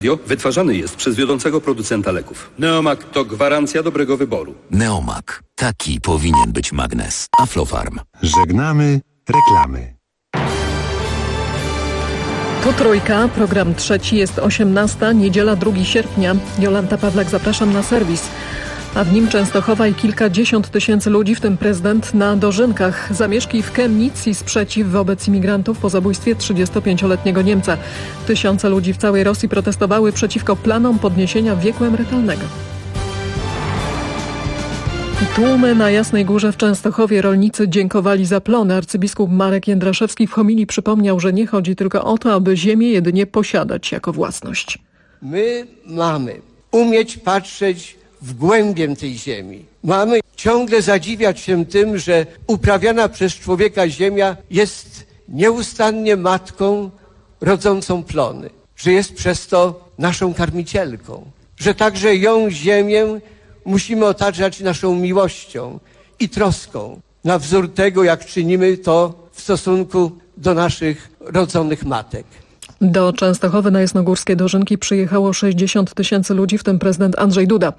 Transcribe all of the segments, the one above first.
Wytwarzany jest przez wiodącego producenta leków. Neomak to gwarancja dobrego wyboru. Neomak. Taki powinien być magnes. Aflofarm. Żegnamy reklamy. Tu Trójka, program trzeci, jest 18, niedziela 2 sierpnia. Jolanta Pawlak, zapraszam na serwis. A w nim Częstochowa i kilkadziesiąt tysięcy ludzi, w tym prezydent, na dożynkach. Zamieszki w Chemnitz i sprzeciw wobec imigrantów po zabójstwie 35-letniego Niemca. Tysiące ludzi w całej Rosji protestowały przeciwko planom podniesienia wieku emerytalnego. Tłumy na Jasnej Górze w Częstochowie. Rolnicy dziękowali za plony. Arcybiskup Marek Jędraszewski w homilii przypomniał, że nie chodzi tylko o to, aby ziemię jedynie posiadać jako własność. My mamy umieć patrzeć w głębię tej ziemi. Mamy ciągle zadziwiać się tym, że uprawiana przez człowieka ziemia jest nieustannie matką rodzącą plony, że jest przez to naszą karmicielką, że także ją, ziemię, musimy otaczać naszą miłością i troską na wzór tego, jak czynimy to w stosunku do naszych rodzonych matek. Do Częstochowy na jasnogórskie dożynki przyjechało 60 tysięcy ludzi, w tym prezydent Andrzej Duda.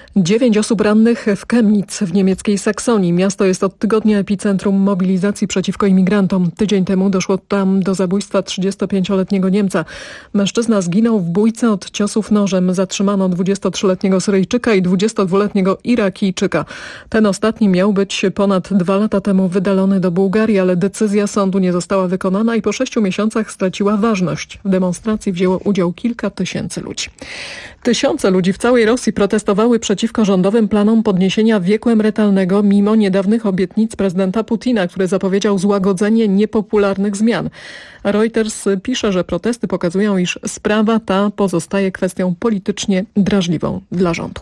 9 osób rannych w Chemnitz w niemieckiej Saksonii. Miasto jest od tygodnia epicentrum mobilizacji przeciwko imigrantom. Tydzień temu doszło tam do zabójstwa 35-letniego Niemca. Mężczyzna zginął w bójce od ciosów nożem. Zatrzymano 23-letniego Syryjczyka i 22-letniego Irakijczyka. Ten ostatni miał być ponad 2 lata temu wydalony do Bułgarii, ale decyzja sądu nie została wykonana i po 6 miesiącach straciła ważność. W demonstracji wzięło udział kilka tysięcy ludzi. Tysiące ludzi w całej Rosji protestowały przeciwko rządowym planom podniesienia wieku emerytalnego mimo niedawnych obietnic prezydenta Putina, który zapowiedział złagodzenie niepopularnych zmian. Reuters pisze, że protesty pokazują, iż sprawa ta pozostaje kwestią politycznie drażliwą dla rządu.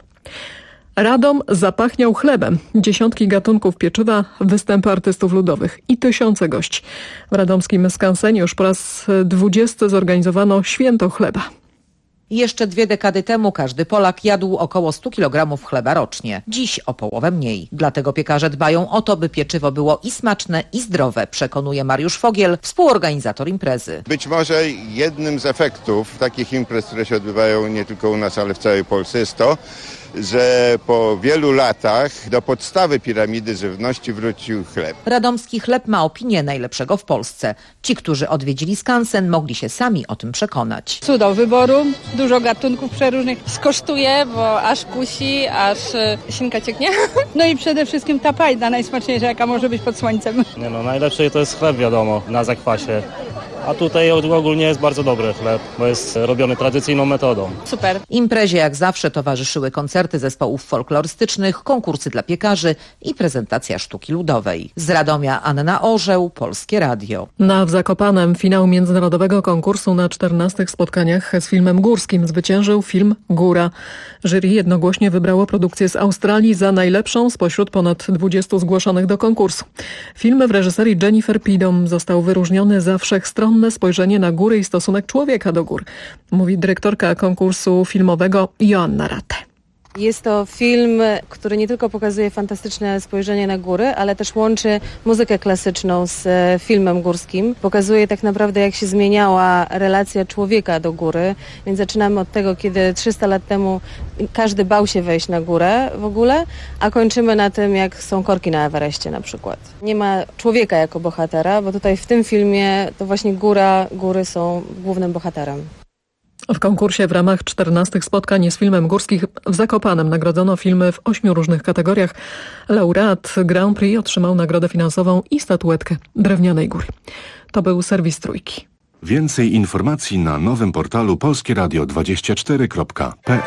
Radom zapachniał chlebem. Dziesiątki gatunków pieczywa, występy artystów ludowych i tysiące gości. W radomskim skansenie już po raz 20 zorganizowano święto chleba. Jeszcze 2 dekady temu każdy Polak jadł około 100 kg chleba rocznie. Dziś o połowę mniej. Dlatego piekarze dbają o to, by pieczywo było i smaczne, i zdrowe, przekonuje Mariusz Fogiel, współorganizator imprezy. Być może jednym z efektów takich imprez, które się odbywają nie tylko u nas, ale w całej Polsce, jest to, że po wielu latach do podstawy piramidy żywności wrócił chleb. Radomski chleb ma opinię najlepszego w Polsce. Ci, którzy odwiedzili skansen, mogli się sami o tym przekonać. Cudo wyboru, dużo gatunków przeróżnych. Skosztuję, bo aż kusi, aż ślinka cieknie. No i przede wszystkim ta pajda, najsmaczniejsza, jaka może być pod słońcem. Najlepszy to jest chleb, wiadomo, na zakwasie. A tutaj ogólnie jest bardzo dobry chleb, bo jest robiony tradycyjną metodą. Super. Imprezie jak zawsze towarzyszyły koncerty zespołów folklorystycznych, konkursy dla piekarzy i prezentacja sztuki ludowej. Z Radomia Anna Orzeł, Polskie Radio. W Zakopanem finał międzynarodowego konkursu na 14 spotkaniach z filmem górskim zwyciężył film Góra. Jury jednogłośnie wybrało produkcję z Australii za najlepszą spośród ponad 20 zgłoszonych do konkursu. Film w reżyserii Jennifer Pidom został wyróżniony za wszechstronne spojrzenie na góry i stosunek człowieka do gór, mówi dyrektorka konkursu filmowego Joanna Ratte. Jest to film, który nie tylko pokazuje fantastyczne spojrzenie na góry, ale też łączy muzykę klasyczną z filmem górskim. Pokazuje tak naprawdę, jak się zmieniała relacja człowieka do góry. Więc zaczynamy od tego, kiedy 300 lat temu każdy bał się wejść na górę w ogóle, a kończymy na tym, jak są korki na Ewerestie na przykład. Nie ma człowieka jako bohatera, bo tutaj w tym filmie to właśnie góry są głównym bohaterem. W konkursie w ramach 14 spotkań z filmem górskim w Zakopanem nagrodzono filmy w 8 różnych kategoriach. Laureat Grand Prix otrzymał nagrodę finansową i statuetkę Drewnianej Góry. To był serwis Trójki. Więcej informacji na nowym portalu polskieradio24.pl.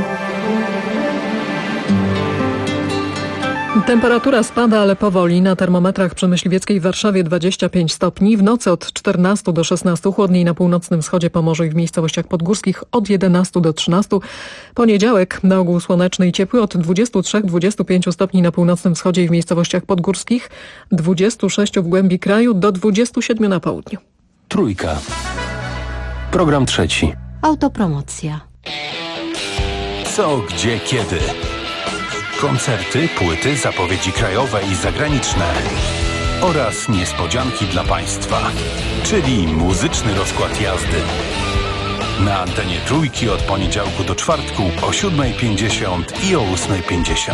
Temperatura spada, ale powoli. Na termometrach przy Myśliwieckiej w Warszawie 25 stopni. W nocy od 14 do 16, chłodniej na północnym wschodzie Pomorza i w miejscowościach podgórskich od 11 do 13. Poniedziałek na ogół słoneczny i ciepły od 23-25 stopni na północnym wschodzie i w miejscowościach podgórskich, 26 w głębi kraju do 27 na południu. Trójka. Program trzeci. Autopromocja. Co, gdzie, kiedy. Koncerty, płyty, zapowiedzi krajowe i zagraniczne oraz niespodzianki dla Państwa, czyli muzyczny rozkład jazdy. Na antenie Trójki od poniedziałku do czwartku o 7:50 i o 8:50.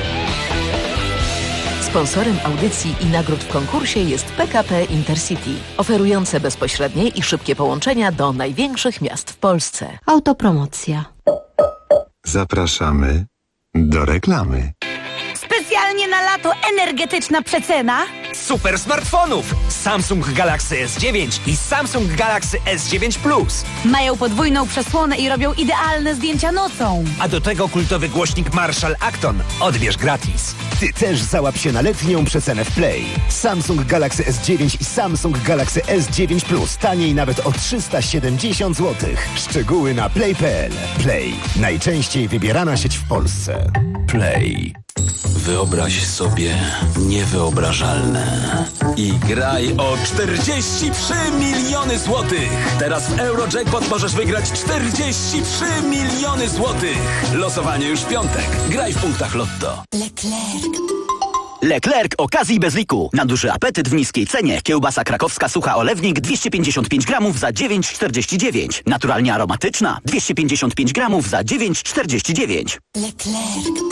Sponsorem audycji i nagród w konkursie jest PKP Intercity, oferujące bezpośrednie i szybkie połączenia do największych miast w Polsce. Autopromocja. Zapraszamy do reklamy. Specjalnie na lato energetyczna przecena. Super smartfonów! Samsung Galaxy S9 i Samsung Galaxy S9 Plus. Mają podwójną przesłonę i robią idealne zdjęcia nocą. A do tego kultowy głośnik Marshall Acton. Odbierz gratis. Ty też załap się na letnią przecenę w Play. Samsung Galaxy S9 i Samsung Galaxy S9 Plus. Taniej nawet o 370 zł. Szczegóły na play.pl. Play. Najczęściej wybierana sieć w Polsce. Play. Wyobraź sobie niewyobrażalne i graj o 43 miliony złotych. Teraz w Eurojackpot możesz wygrać 43 miliony złotych. Losowanie już w piątek. Graj w punktach Lotto. Leclerc okazji bez liku. Na duży apetyt w niskiej cenie. Kiełbasa krakowska sucha olewnik 255 gramów za 9,49. Naturalnie aromatyczna 255 gramów za 9,49. Leclerc.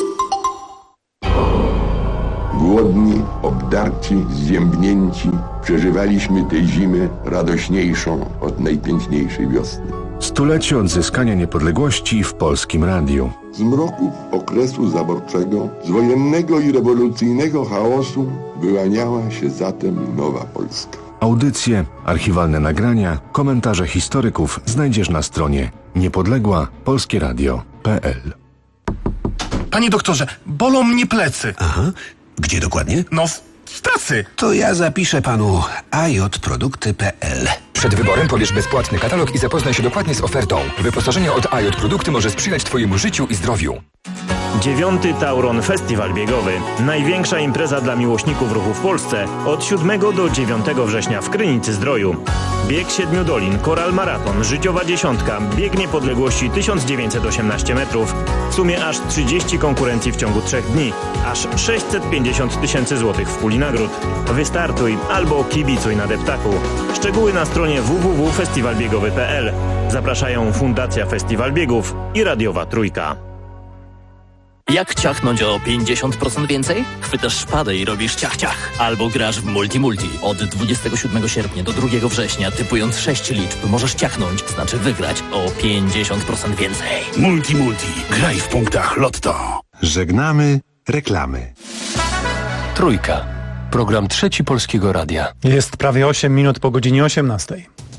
Głodni, obdarci, zziębnięci, przeżywaliśmy tę zimę radośniejszą od najpiękniejszej wiosny. Stulecie odzyskania niepodległości w Polskim Radiu. Z mroków okresu zaborczego, z wojennego i rewolucyjnego chaosu wyłaniała się zatem nowa Polska. Audycje, archiwalne nagrania, komentarze historyków znajdziesz na stronie niepodległapolskieradio.pl. Panie doktorze, bolą mnie plecy. Aha. Gdzie dokładnie? No, w pracy. To ja zapiszę panu ajotprodukty.pl. Przed wyborem pobierz bezpłatny katalog i zapoznaj się dokładnie z ofertą. Wyposażenie od AJ Produkty może sprzyjać twojemu życiu i zdrowiu. 9. Tauron Festiwal Biegowy. Największa impreza dla miłośników ruchu w Polsce od 7 do 9 września w Krynicy-Zdroju. Bieg 7 dolin, Koral Maraton, Życiowa Dziesiątka, bieg niepodległości 1918 metrów. W sumie aż 30 konkurencji w ciągu 3 dni. Aż 650 tysięcy złotych w puli nagród. Wystartuj albo kibicuj na deptaku. Szczegóły na stronie www.festiwalbiegowy.pl. Zapraszają Fundacja Festiwal Biegów i Radiowa Trójka. Jak ciachnąć o 50% więcej? Chwytasz szpadę i robisz ciach-ciach. Albo grasz w multi-multi. Od 27 sierpnia do 2 września, typując 6 liczb, możesz ciachnąć, znaczy wygrać o 50% więcej. Multi-multi. Graj w punktach Lotto. Żegnamy reklamy. Trójka. Program Trzeci Polskiego Radia. Jest prawie 8 minut po godzinie 18.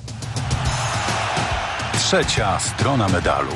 Trzecia strona medalu.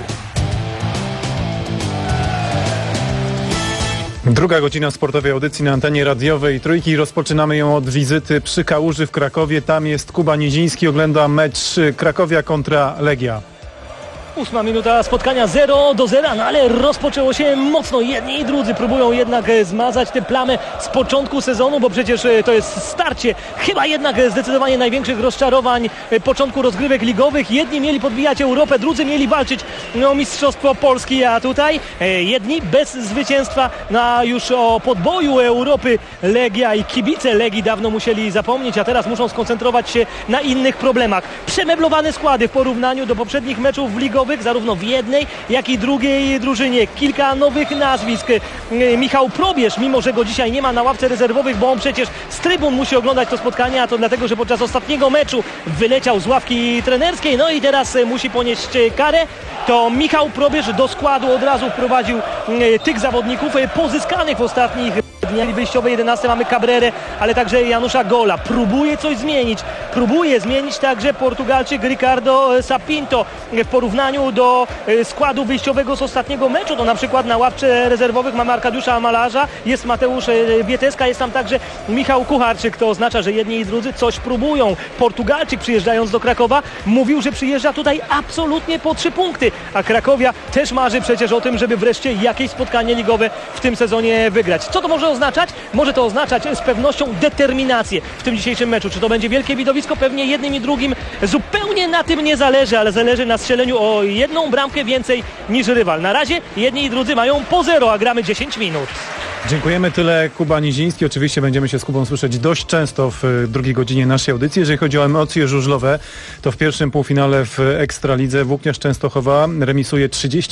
Druga godzina sportowej audycji na antenie radiowej Trójki. Rozpoczynamy ją od wizyty przy Kałuży w Krakowie. Tam jest Kuba Niziński, ogląda mecz Krakowia kontra Legia. 8 minuta spotkania 0-0, no ale rozpoczęło się mocno. Jedni i drudzy próbują jednak zmazać tę plamę z początku sezonu, bo przecież to jest starcie chyba jednak zdecydowanie największych rozczarowań początku rozgrywek ligowych. Jedni mieli podbijać Europę, drudzy mieli walczyć o Mistrzostwo Polski, a tutaj jedni bez zwycięstwa już o podboju Europy. Legia i kibice Legii dawno musieli zapomnieć, a teraz muszą skoncentrować się na innych problemach. Przemeblowane składy w porównaniu do poprzednich meczów ligowych, zarówno w jednej, jak i drugiej drużynie. Kilka nowych nazwisk. Michał Probierz, mimo że go dzisiaj nie ma na ławce rezerwowych, bo on przecież z trybun musi oglądać to spotkanie, a to dlatego, że podczas ostatniego meczu wyleciał z ławki trenerskiej, no i teraz musi ponieść karę. To Michał Probierz do składu od razu wprowadził tych zawodników pozyskanych w ostatnich dniach. W wyjściowej 11 mamy Cabrerę, ale także Janusza Gola. Próbuje coś zmienić. Próbuje zmienić także Portugalczyk Ricardo Sapinto. W porównaniu do składu wyjściowego z ostatniego meczu, to na przykład na ławce rezerwowych mamy Arkadiusza Malarza, jest Mateusz Wieteska, jest tam także Michał Kucharczyk. To oznacza, że jedni i drudzy coś próbują. Portugalczyk, przyjeżdżając do Krakowa, mówił, że przyjeżdża tutaj absolutnie po 3 punkty, a Krakowia też marzy przecież o tym, żeby wreszcie jakieś spotkanie ligowe w tym sezonie wygrać. Co to może oznaczać? Może to oznaczać z pewnością determinację w tym dzisiejszym meczu. Czy to będzie Wielkie Widowice, blisko, pewnie jednym i drugim zupełnie na tym nie zależy, ale zależy na strzeleniu o jedną bramkę więcej niż rywal. Na razie jedni i drudzy mają po 0, a gramy 10 minut. Dziękujemy, tyle Kuba Niziński. Oczywiście będziemy się z Kubą słyszeć dość często w drugiej godzinie naszej audycji. Jeżeli chodzi o emocje żużlowe, to w pierwszym półfinale w Ekstralidze Włókniarz Częstochowa remisuje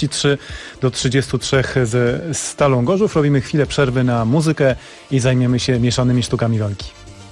33-33 ze Stalą Gorzów. Robimy chwilę przerwy na muzykę i zajmiemy się mieszanymi sztukami walki.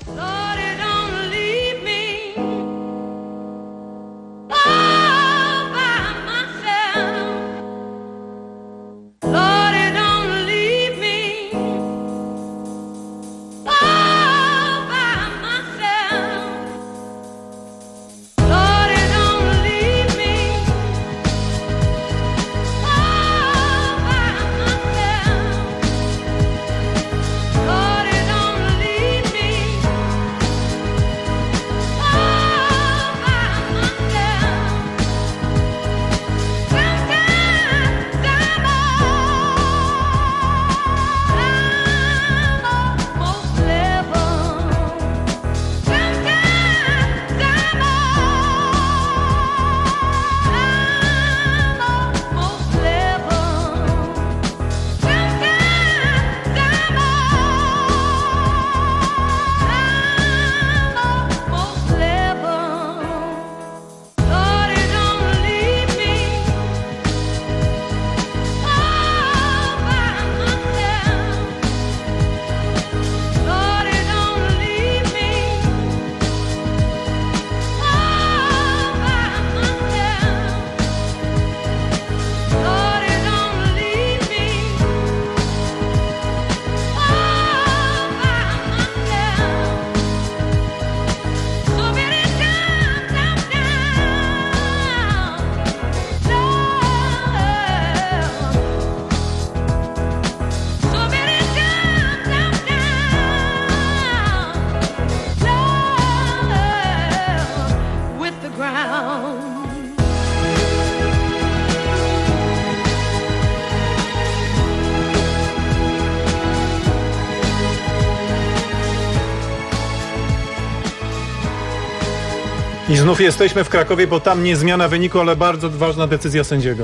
I znów jesteśmy w Krakowie, bo tam nie zmiana wyniku, ale bardzo ważna decyzja sędziego.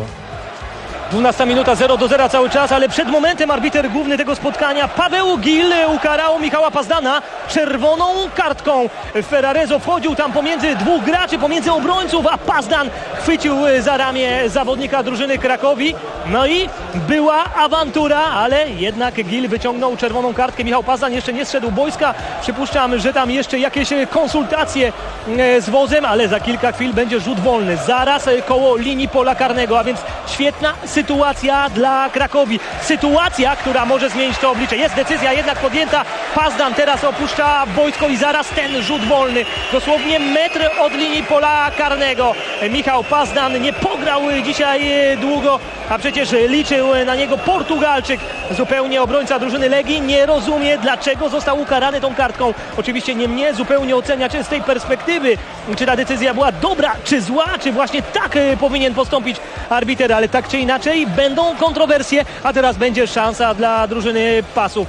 12 minuta, 0-0 cały czas, ale przed momentem arbiter główny tego spotkania, Paweł Gil, ukarał Michała Pazdana czerwoną kartką. Ferrarezo wchodził tam pomiędzy dwóch graczy, pomiędzy obrońców, a Pazdan chwycił za ramię zawodnika drużyny Krakowi. No i była awantura, ale jednak Gil wyciągnął czerwoną kartkę. Michał Pazdan jeszcze nie zszedł boiska. Przypuszczam, że tam jeszcze jakieś konsultacje z wozem, ale za kilka chwil będzie rzut wolny. Zaraz koło linii pola karnego, a więc świetna sytuacja dla Krakowi. Sytuacja, która może zmienić to oblicze. Jest decyzja jednak podjęta. Pazdan teraz opuszcza boisko i zaraz ten rzut wolny. Dosłownie metr od linii pola karnego. Michał Pazdan nie pograł dzisiaj długo, a przecież liczył na niego Portugalczyk. Zupełnie obrońca drużyny Legii nie rozumie, dlaczego został ukarany tą kartką. Oczywiście nie mnie zupełnie oceniać z tej perspektywy, czy ta decyzja była dobra, czy zła, czy właśnie tak powinien postąpić arbiter, ale tak czy inaczej będą kontrowersje, a teraz będzie szansa dla drużyny Pasów.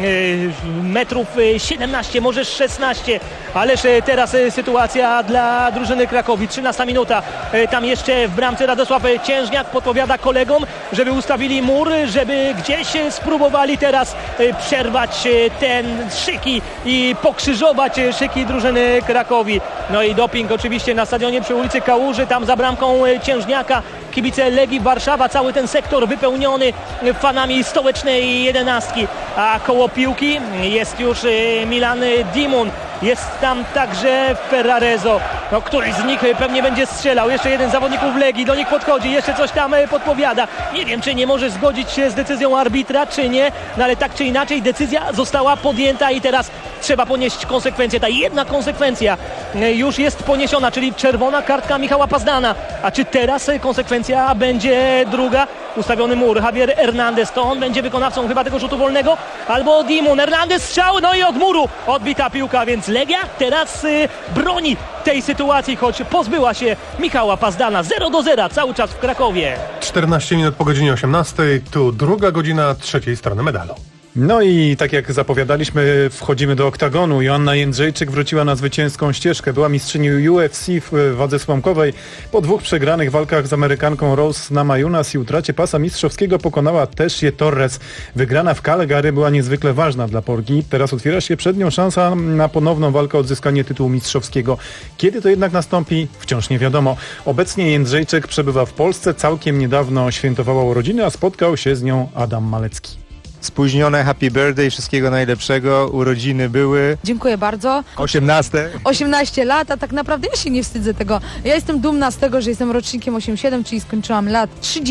Metrów 17, może 16, ależ teraz sytuacja dla drużyny Krakowi. 13 minuta, tam jeszcze w bramce Radosław Ciężniak podpowiada kolegom, żeby ustawili mur, żeby gdzieś spróbowali teraz przerwać ten szyki i pokrzyżować szyki drużyny Krakowi. No i doping oczywiście na stadionie przy ulicy Kałuży, tam za bramką Ciężniaka kibice Legii Warszawa, cały ten sektor wypełniony fanami stołecznej 11, a koło piłki jest już Milan Dimun. Jest tam także Ferrarezo, no, któryś z nich pewnie będzie strzelał. Jeszcze jeden zawodników Legii do nich podchodzi, jeszcze coś tam podpowiada. Nie wiem, czy nie może zgodzić się z decyzją arbitra, czy nie, no ale tak czy inaczej decyzja została podjęta i teraz trzeba ponieść konsekwencje. Ta jedna konsekwencja już jest poniesiona, czyli czerwona kartka Michała Pazdana. A czy teraz konsekwencja będzie druga? Ustawiony mur, Javier Hernandez, to on będzie wykonawcą chyba tego rzutu wolnego, albo Dimun. Hernandez strzał, no i od muru odbita piłka, więc Legia teraz broni tej sytuacji, choć pozbyła się Michała Pazdana. 0-0 cały czas w Krakowie. 14 minut po godzinie 18, tu druga godzina trzeciej strony medalu. No i tak jak zapowiadaliśmy, wchodzimy do oktagonu. Joanna Jędrzejczyk wróciła na zwycięską ścieżkę. Była mistrzynią UFC w wadze słomkowej. Po 2 przegranych walkach z Amerykanką Rose Namajunas i utracie pasa mistrzowskiego pokonała Tessię Torres. Wygrana w Calgary była niezwykle ważna dla Polki. Teraz otwiera się przed nią szansa na ponowną walkę o odzyskanie tytułu mistrzowskiego. Kiedy to jednak nastąpi? Wciąż nie wiadomo. Obecnie Jędrzejczyk przebywa w Polsce. Całkiem niedawno świętowała urodziny, a spotkał się z nią Adam Malecki. Spóźnione happy birthday, wszystkiego najlepszego, urodziny były. Dziękuję bardzo. 18 lat, a tak naprawdę ja się nie wstydzę tego. Ja jestem dumna z tego, że jestem rocznikiem 87, czyli skończyłam lat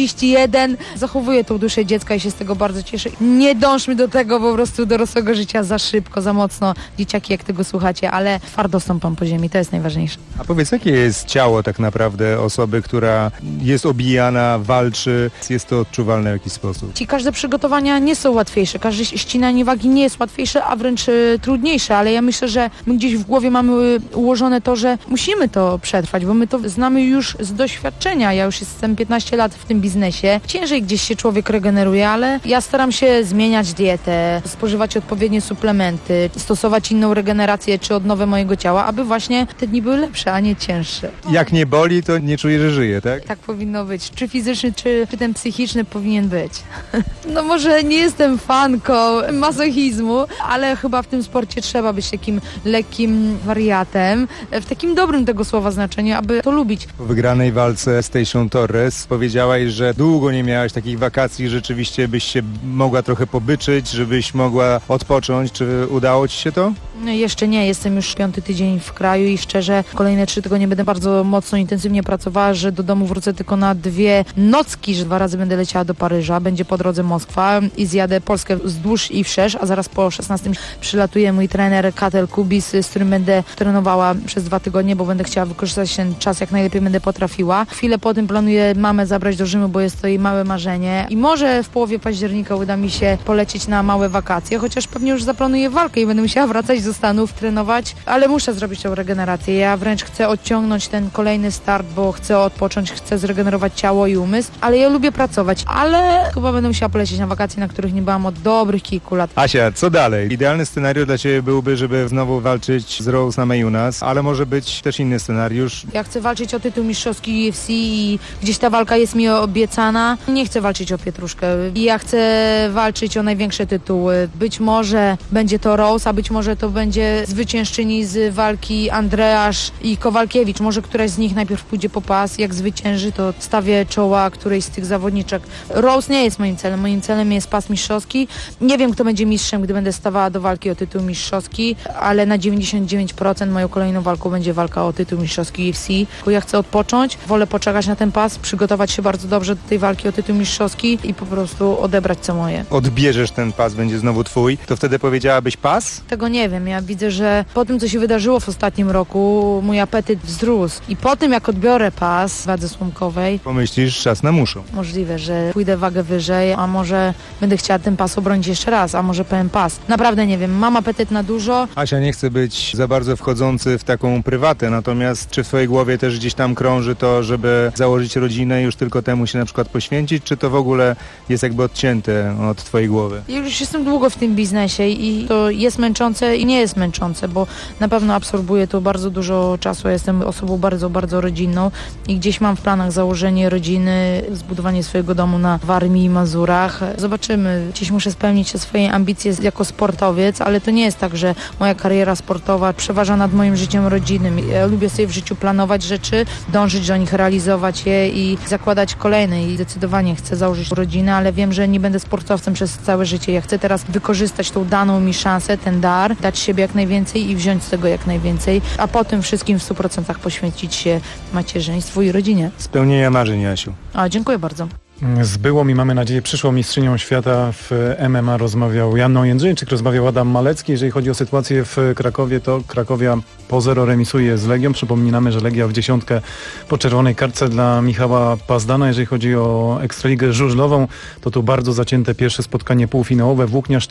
31. Zachowuję tą duszę dziecka i się z tego bardzo cieszę. Nie dążmy do tego po prostu dorosłego życia za szybko, za mocno. Dzieciaki, jak tego słuchacie, ale twardo stąpam po ziemi, to jest najważniejsze. A powiedz, jakie jest ciało tak naprawdę osoby, która jest obijana, walczy, jest to odczuwalne w jakiś sposób? Każde przygotowania nie są łatwiejsze, każde ścinanie wagi nie jest łatwiejsze, a wręcz trudniejsze, ale ja myślę, że my gdzieś w głowie mamy ułożone to, że musimy to przetrwać, bo my to znamy już z doświadczenia. Ja już jestem 15 lat w tym biznesie. Ciężej gdzieś się człowiek regeneruje, ale ja staram się zmieniać dietę, spożywać odpowiednie suplementy, stosować inną regenerację czy odnowę mojego ciała, aby właśnie te dni były lepsze, a nie cięższe. Jak nie boli, to nie czuję, że żyje, tak? Tak powinno być. Czy fizyczny, czy ten psychiczny powinien być. No może nie jestem fanką masochizmu, ale chyba w tym sporcie trzeba być takim lekkim wariatem, w takim dobrym tego słowa znaczeniu, aby to lubić. Po wygranej walce z Tessią Torres powiedziałaś, że długo nie miałaś takich wakacji, rzeczywiście byś się mogła trochę pobyczyć, żebyś mogła odpocząć. Czy udało ci się to? No jeszcze nie, jestem już 5. tydzień w kraju i szczerze kolejne 3 tygodnie będę bardzo mocno, intensywnie pracowała, że do domu wrócę tylko na 2 nocki, że 2 razy będę leciała do Paryża, będzie po drodze Moskwa i zjadę Polskę wzdłuż i wszerz, a zaraz po 16 przylatuje mój trener Katel Kubis, z którym będę trenowała przez 2 tygodnie, bo będę chciała wykorzystać ten czas jak najlepiej będę potrafiła. Chwilę po tym planuję mamę zabrać do Rzymu, bo jest to jej małe marzenie i może w połowie października uda mi się polecieć na małe wakacje, chociaż pewnie już zaplanuję walkę i będę musiała wracać do Stanów, trenować, ale muszę zrobić tą regenerację. Ja wręcz chcę odciągnąć ten kolejny start, bo chcę odpocząć, chcę zregenerować ciało i umysł, ale ja lubię pracować, ale chyba będę musiała polecieć na wakacje, na których nie byłam od dobrych kilku lat. Asia, co dalej? Idealny scenariusz dla Ciebie byłby, żeby znowu walczyć z Rose Namajunas, ale może być też inny scenariusz. Ja chcę walczyć o tytuł mistrzowski UFC i gdzieś ta walka jest mi obiecana. Nie chcę walczyć o pietruszkę. Ja chcę walczyć o największe tytuły. Być może będzie to Rose, a być może to będzie zwyciężczyni z walki Andreasz i Kowalkiewicz. Może któraś z nich najpierw pójdzie po pas. Jak zwycięży, to stawię czoła którejś z tych zawodniczek. Rose nie jest moim celem. Moim celem jest pas mistrzowski. Nie wiem, kto będzie mistrzem, gdy będę stawała do walki o tytuł mistrzowski, ale na 99% moją kolejną walką będzie walka o tytuł mistrzowski UFC. Ja chcę odpocząć, wolę poczekać na ten pas, przygotować się bardzo dobrze do tej walki o tytuł mistrzowski i po prostu odebrać co moje. Odbierzesz ten pas, będzie znowu twój, to wtedy powiedziałabyś pas? Tego nie wiem. Ja widzę, że po tym, co się wydarzyło w ostatnim roku, mój apetyt wzrósł. I po tym, jak odbiorę pas w wadze słomkowej, pomyślisz, czas na muszą. Możliwe, że pójdę wagę wyżej, a może będę chciała ten pas obronić jeszcze raz, a może pełen pas. Naprawdę nie wiem, mam apetyt na dużo. Asia nie chce być za bardzo wchodzący w taką prywatę, natomiast czy w twojej głowie też gdzieś tam krąży to, żeby założyć rodzinę i już tylko temu się na przykład poświęcić, czy to w ogóle jest jakby odcięte od twojej głowy? Ja już jestem długo w tym biznesie i to jest męczące i nie jest męczące, bo na pewno absorbuje to bardzo dużo czasu. Ja jestem osobą bardzo, bardzo rodzinną i gdzieś mam w planach założenie rodziny, zbudowanie swojego domu na Warmii i Mazurach. Zobaczymy. Gdzieś muszę spełnić te swoje ambicje jako sportowiec, ale to nie jest tak, że moja kariera sportowa przeważa nad moim życiem rodzinnym. Ja lubię sobie w życiu planować rzeczy, dążyć do nich, realizować je i zakładać kolejne i zdecydowanie chcę założyć rodzinę, ale wiem, że nie będę sportowcem przez całe życie. Ja chcę teraz wykorzystać tą daną mi szansę, ten dar, dać siebie jak najwięcej i wziąć z tego jak najwięcej, a potem wszystkim w 100% poświęcić się macierzyństwu i rodzinie. Spełnienia marzeń, Jasiu. Dziękuję bardzo. Z byłą i mamy nadzieję przyszłą mistrzynią świata w MMA rozmawiał Janną Jędrzejczyk, rozmawiał Adam Malecki. Jeżeli chodzi o sytuację w Krakowie, to Krakowia po 0 remisuje z Legią. Przypominamy, że Legia w 10 po czerwonej kartce dla Michała Pazdana. Jeżeli chodzi o Ekstraligę żużlową, to tu bardzo zacięte pierwsze spotkanie półfinałowe. Włókniarz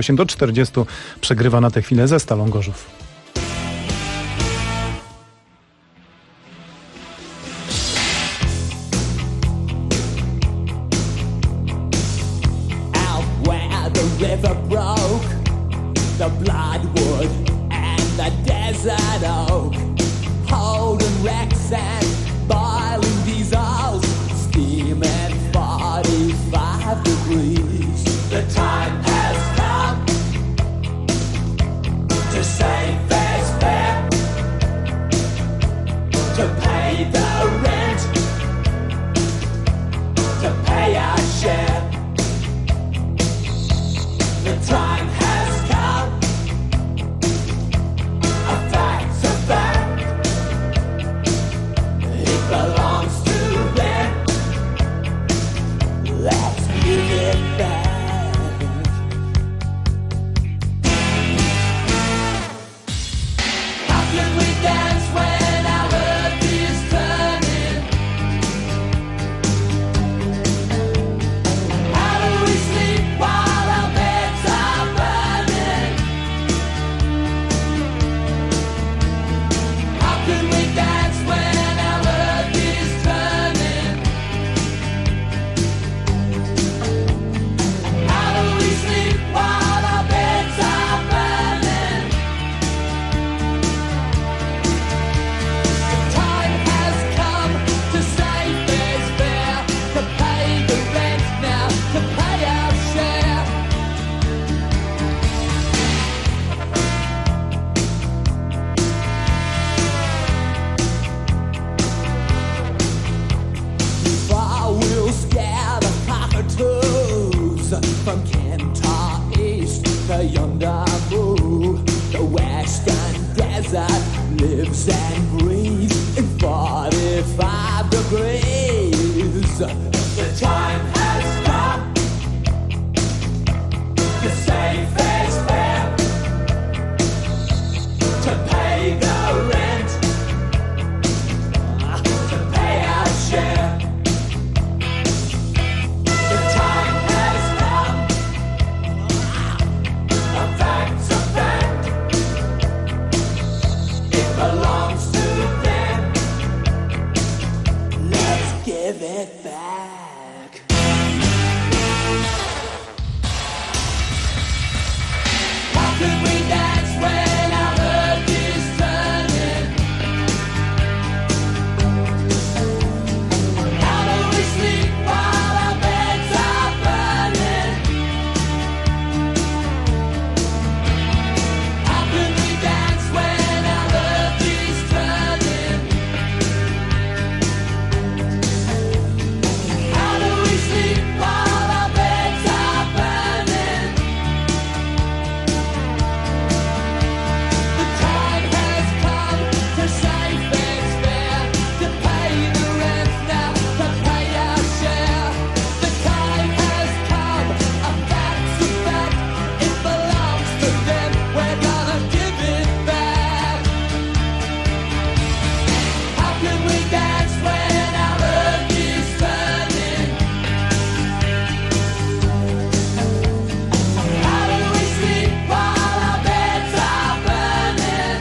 38-40 przegrywa na tę chwilę ze Stalą Gorzów. River broad. smoke, holding wrecks and boiling diesels, steam at 45 degrees. The time has come to save fares fair, to pay the rent, to pay our share. The time has come, a fact's a fact, it belongs to them, let's give it back. How can we dance when our earth is turning? How do we sleep while our beds are burning? How can we dance when our earth is turning? How do we sleep while our beds are burning? The time has come to save fares fair, to pay the rent now, to pay our share. Far we'll scare the cockatoos from Kentar East to Yondabu. The western desert lives and breathes in 45 degrees. The time has come to save fares fair, to pay the rent, to pay our share. The time has come, a fact's a fact, it belongs to them, let's give it back. How can we dance when our earth is turning? How do we sleep while our beds are burning? How can we dance when our earth is turning? How do we sleep while our beds are burning? The time has come to save fares fair, to pay the rent now, to pay our share. The time has come, a fact's a fact, it belongs to them, we're gonna give it back. How can we dance when our earth is turning? How do we sleep while our beds are burning?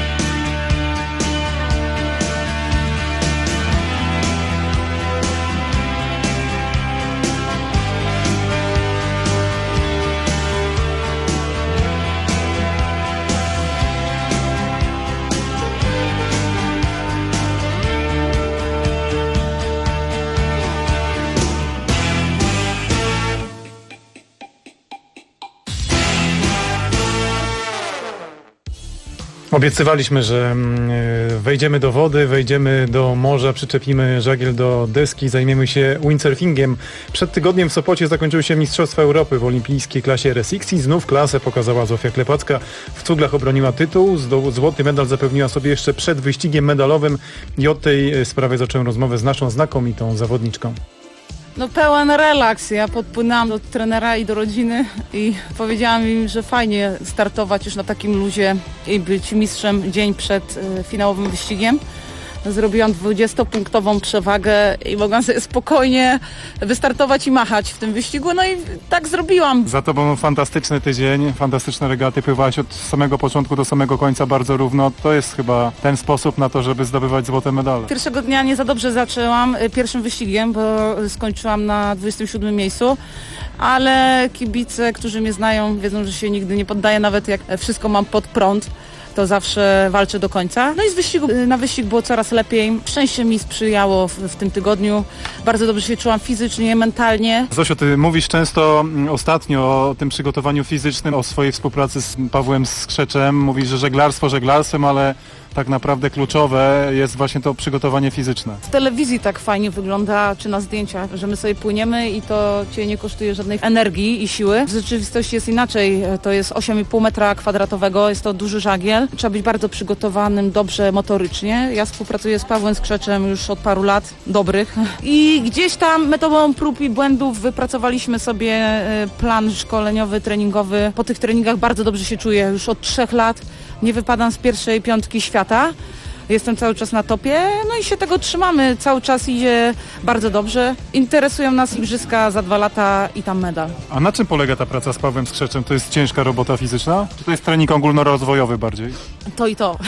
Obiecywaliśmy, że wejdziemy do wody, wejdziemy do morza, przyczepimy żagiel do deski, zajmiemy się windsurfingiem. Przed tygodniem w Sopocie zakończyły się Mistrzostwa Europy w olimpijskiej klasie RSX i znów klasę pokazała Zofia Klepacka. W cuglach obroniła tytuł, złoty medal zapewniła sobie jeszcze przed wyścigiem medalowym i od tej sprawy zacząłem rozmowę z naszą znakomitą zawodniczką. No pełen relaks. Ja podpłynęłam do trenera i do rodziny i powiedziałam im, że fajnie startować już na takim luzie i być mistrzem dzień przed finałowym wyścigiem. Zrobiłam 20-punktową przewagę i mogłam sobie spokojnie wystartować i machać w tym wyścigu. No i tak zrobiłam. Za tobą fantastyczny tydzień, fantastyczne regaty. Pływałaś od samego początku do samego końca bardzo równo. To jest chyba ten sposób na to, żeby zdobywać złote medale. Pierwszego dnia nie za dobrze zaczęłam pierwszym wyścigiem, bo skończyłam na 27 miejscu. Ale kibice, którzy mnie znają, wiedzą, że się nigdy nie poddaję, nawet jak wszystko mam pod prąd. to zawsze walczę do końca. No i z wyścigu na wyścig było coraz lepiej. Szczęście mi sprzyjało w tym tygodniu. Bardzo dobrze się czułam fizycznie, mentalnie. Zosiu, ty mówisz często ostatnio o tym przygotowaniu fizycznym, o swojej współpracy z Pawłem Skrzeczem. Mówisz, że żeglarstwem, ale tak naprawdę kluczowe jest właśnie to przygotowanie fizyczne. W telewizji tak fajnie wygląda, czy na zdjęciach, że my sobie płyniemy i to cię nie kosztuje żadnej energii i siły. W rzeczywistości jest inaczej. To jest 8,5 metra kwadratowego, jest to duży żagiel. Trzeba być bardzo przygotowanym, dobrze motorycznie. Ja współpracuję z Pawłem Skrzeczem już od paru lat, dobrych. I gdzieś tam metodą prób i błędów wypracowaliśmy sobie plan szkoleniowy, treningowy. Po tych treningach bardzo dobrze się czuję. Już od 3 lat nie wypadam z pierwszej 5 świata. Jestem cały czas na topie, no i się tego trzymamy. Cały czas idzie bardzo dobrze. Interesują nas igrzyska za 2 lata i tam medal. A na czym polega ta praca z Pawłem Skrzeczem? To jest ciężka robota fizyczna? Czy to jest trening ogólnorozwojowy bardziej? To i to.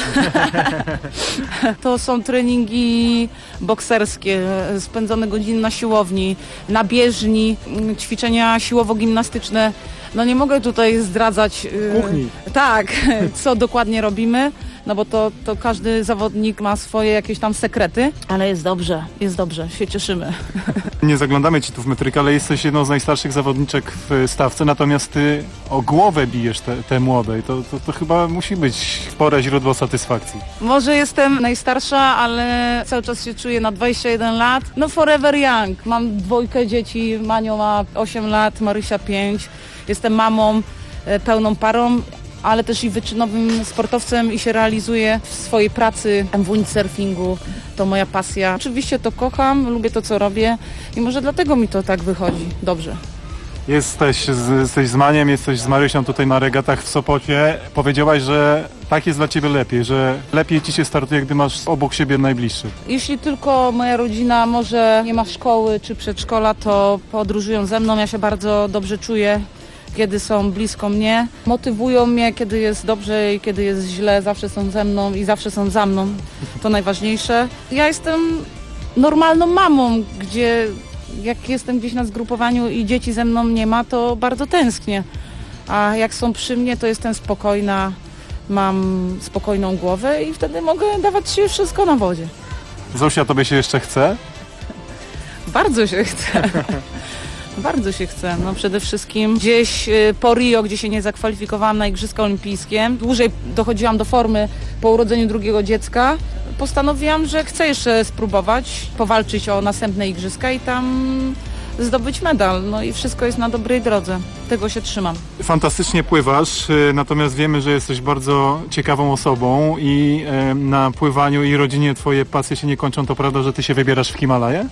To są treningi bokserskie, spędzone godziny na siłowni, na bieżni, ćwiczenia siłowo-gimnastyczne. No nie mogę tutaj zdradzać, kuchni. Tak, co dokładnie robimy, no bo to każdy zawodnik ma swoje jakieś tam sekrety, ale jest dobrze, się cieszymy. Nie zaglądamy ci tu w metrykę, ale jesteś jedną z najstarszych zawodniczek w stawce, natomiast ty o głowę bijesz te młode i to chyba musi być spore źródło satysfakcji. Może jestem najstarsza, ale cały czas się czuję na 21 lat. No forever young. Mam 2 dzieci, Manio ma 8 lat, Marysia 5. Jestem mamą, pełną parą, ale też i wyczynowym sportowcem i się realizuję w swojej pracy, w windsurfingu. To moja pasja. Oczywiście to kocham, lubię to, co robię i może dlatego mi to tak wychodzi dobrze. Jesteś z Maniem, jesteś z Marysią tutaj na regatach w Sopocie. Powiedziałaś, że tak jest dla ciebie lepiej, że lepiej ci się startuje, gdy masz obok siebie najbliższych. Jeśli tylko moja rodzina może nie ma szkoły czy przedszkola, to podróżują ze mną. Ja się bardzo dobrze czuję, kiedy są blisko mnie. Motywują mnie, kiedy jest dobrze i kiedy jest źle. Zawsze są ze mną i zawsze są za mną. To najważniejsze. Ja jestem normalną mamą, gdzie jak jestem gdzieś na zgrupowaniu i dzieci ze mną nie ma, to bardzo tęsknię. A jak są przy mnie, to jestem spokojna, mam spokojną głowę i wtedy mogę dawać się wszystko na wodzie. Zosia, tobie się jeszcze chce? Bardzo się chce. Bardzo się chce. No przede wszystkim gdzieś po Rio, gdzie się nie zakwalifikowałam na Igrzyska Olimpijskie, dłużej dochodziłam do formy po urodzeniu drugiego dziecka. Postanowiłam, że chcę jeszcze spróbować, powalczyć o następne Igrzyska i tam zdobyć medal. No i wszystko jest na dobrej drodze. Tego się trzymam. Fantastycznie pływasz, natomiast wiemy, że jesteś bardzo ciekawą osobą i na pływaniu i rodzinie twoje pasje się nie kończą. To prawda, że ty się wybierasz w Himalaje?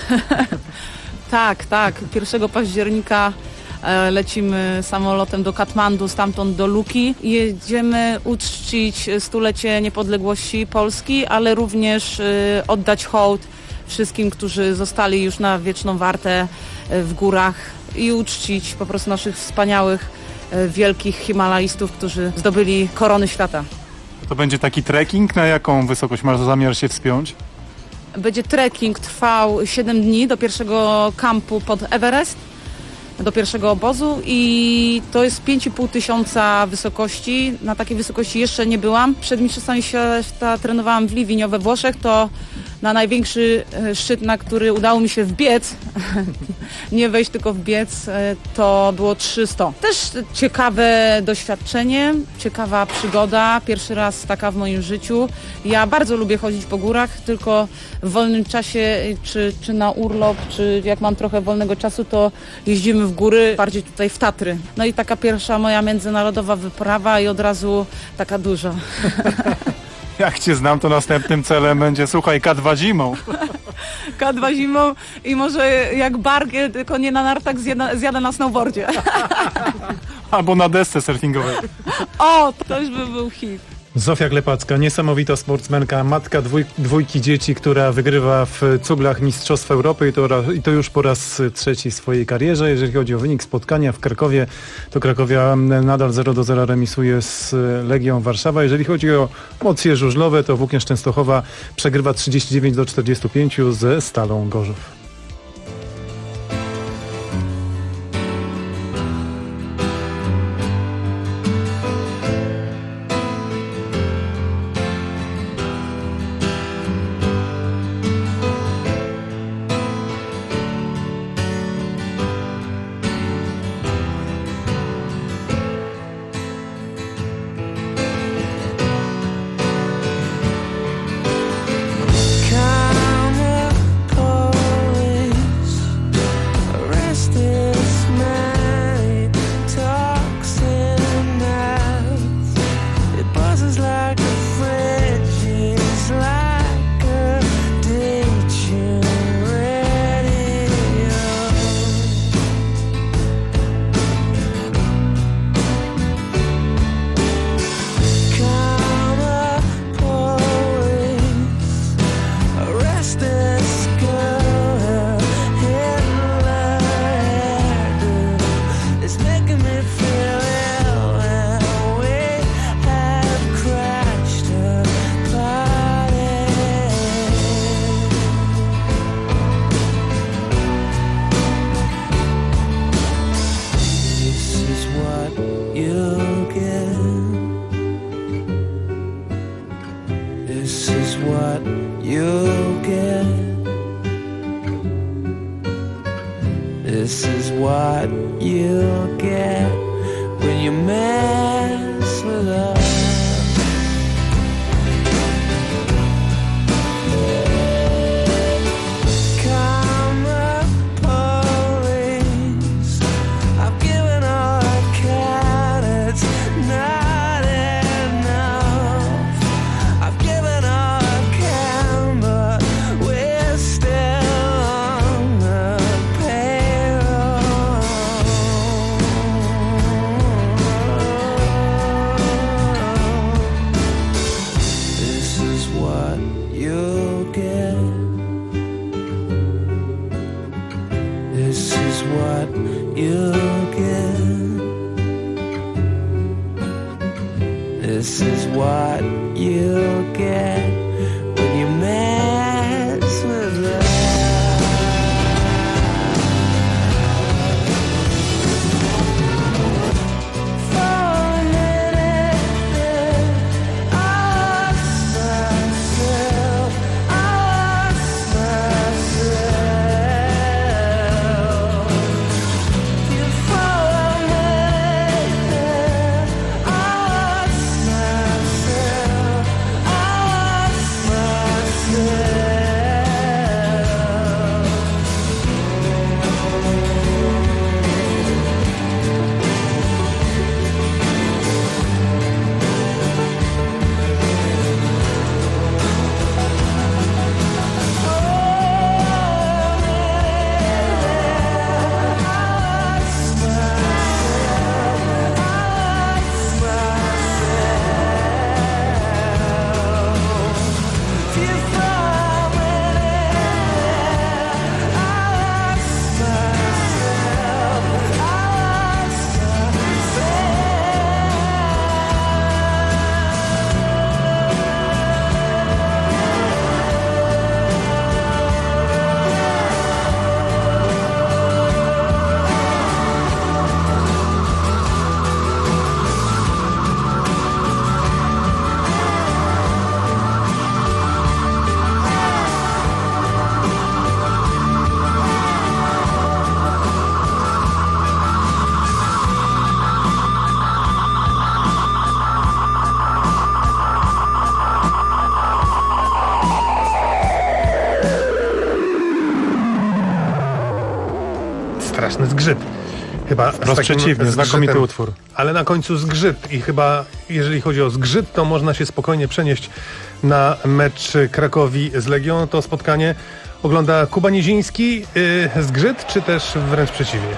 Tak. 1 października lecimy samolotem do Katmandu, stamtąd do Luki. Jedziemy uczcić 100-lecie niepodległości Polski, ale również oddać hołd wszystkim, którzy zostali już na wieczną wartę w górach i uczcić po prostu naszych wspaniałych, wielkich Himalajstów, którzy zdobyli korony świata. To będzie taki trekking? Na jaką wysokość masz zamiar się wspiąć? Będzie trekking, trwał 7 dni do pierwszego kampu pod Everest, do pierwszego obozu i to jest 5500 wysokości. Na takiej wysokości jeszcze nie byłam. Przed mistrzostwami świata trenowałam w Liwinio we Włoszech, to na największy szczyt, na który udało mi się wbiec, nie wejść, tylko wbiec, to było 300. Też ciekawe doświadczenie, ciekawa przygoda, pierwszy raz taka w moim życiu. Ja bardzo lubię chodzić po górach, tylko w wolnym czasie, czy na urlop, czy jak mam trochę wolnego czasu, to jeździmy w góry, bardziej tutaj w Tatry. No i taka pierwsza moja międzynarodowa wyprawa i od razu taka duża. Jak cię znam, to następnym celem będzie, słuchaj, K2 zimą. K2 zimą i może jak Bargiel, tylko nie na nartach, zjadę na snowboardzie. Albo na desce surfingowej. O, to już by był hit. Zofia Klepacka, niesamowita sportsmenka, matka dwójki dzieci, która wygrywa w cuglach Mistrzostw Europy i to już po raz 3 w swojej karierze. Jeżeli chodzi o wynik spotkania w Krakowie, to Krakowia nadal 0-0 remisuje z Legią Warszawa. Jeżeli chodzi o emocje żużlowe, to Włókniarz Częstochowa przegrywa 39-45 ze Stalą Gorzów. what you'll get when you mess with us. This is what you'll get when you mess with us. Straszny zgrzyt. Chyba przeciwnie, znakomity utwór. Ale na końcu zgrzyt i chyba jeżeli chodzi o zgrzyt, to można się spokojnie przenieść na mecz Krakowi z Legią. To spotkanie ogląda Kuba Niziński. Zgrzyt czy też wręcz przeciwnie?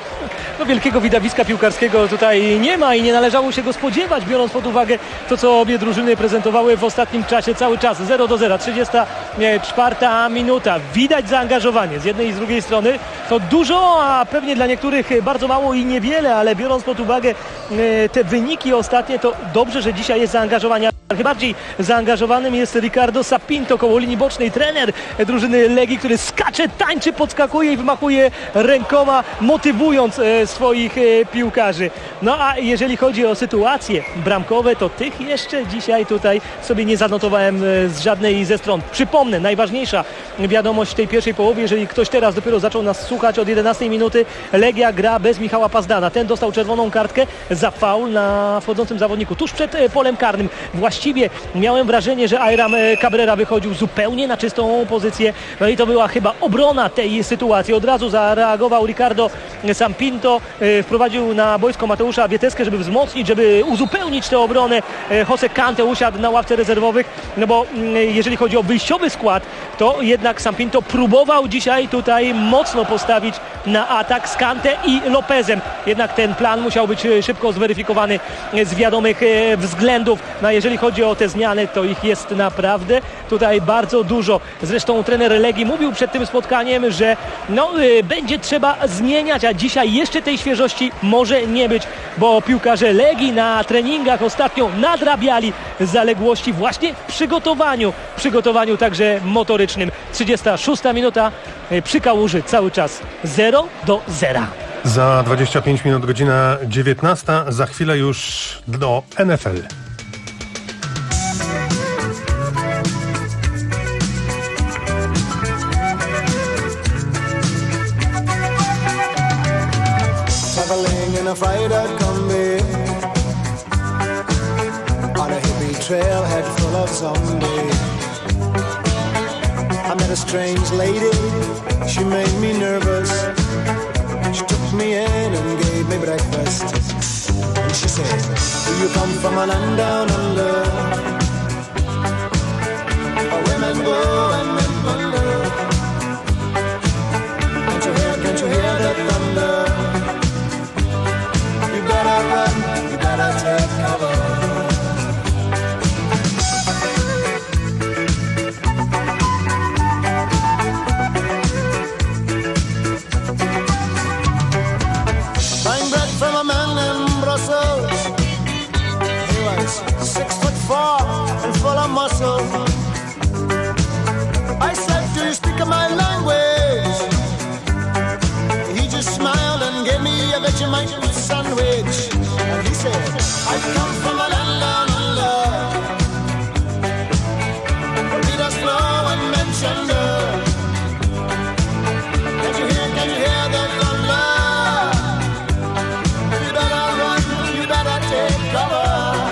No, wielkiego widowiska piłkarskiego tutaj nie ma i nie należało się go spodziewać, biorąc pod uwagę to, co obie drużyny prezentowały w ostatnim czasie cały czas. 0-0, 34 minuta. Widać zaangażowanie z jednej i z drugiej strony. To dużo, a pewnie dla niektórych bardzo mało i niewiele, ale biorąc pod uwagę te wyniki ostatnie, to dobrze, że dzisiaj jest zaangażowanie. Bardziej zaangażowanym jest Ricardo Sapinto, koło linii bocznej, trener drużyny Legii, który skacze, tańczy, podskakuje i wymachuje rękoma, motywując swoich piłkarzy. No a jeżeli chodzi o sytuacje bramkowe, to tych jeszcze dzisiaj tutaj sobie nie zanotowałem z żadnej ze stron. Przypomnę, najważniejsza wiadomość w tej pierwszej połowie, jeżeli ktoś teraz dopiero zaczął nas słuchać od 11 minuty, Legia gra bez Michała Pazdana. Ten dostał czerwoną kartkę za faul na wchodzącym zawodniku tuż przed polem karnym. Właściwie miałem wrażenie, że Ayram Cabrera wychodził zupełnie na czystą pozycję. No i to była chyba obrona tej sytuacji. Od razu zareagował Ricardo Sapinto, wprowadził na boisko Mateusza Wieteskę, żeby wzmocnić, żeby uzupełnić tę obronę. Jose Kante usiadł na ławce rezerwowych, no bo jeżeli chodzi o wyjściowy skład, to jednak Sapinto próbował dzisiaj tutaj mocno postawić na atak z Kante i Lopezem. Jednak ten plan musiał być szybko zweryfikowany z wiadomych względów. No jeżeli chodzi o te zmiany, to ich jest naprawdę tutaj bardzo dużo. Zresztą trener Legii mówił przed tym spotkaniem, że będzie trzeba zmieniać, a dzisiaj jeszcze tej świeżości może nie być, bo piłkarze Legii na treningach ostatnio nadrabiali zaległości właśnie w przygotowaniu także motorycznym. 36 minuta przy Kałuży cały czas 0-0. Za 25 minut godzina 19, za chwilę już do NFL. a Friday come back on a hippie trailhead full of zombies. I met a strange lady, she made me nervous. She took me in and gave me breakfast. And she said, do you come from a land down under? Where women go and men wonder. Can't you hear the thunder? You better run, you better take cover. Buying bread from a man in Brussels. He was 6'4" and full of muscle. I said, do you speak my language? He just smiled and gave me a Vegemite sandwich. And he said, I come from a land down under, where leaders flow and men gender. Can you hear the thunder? You better run, you better take cover.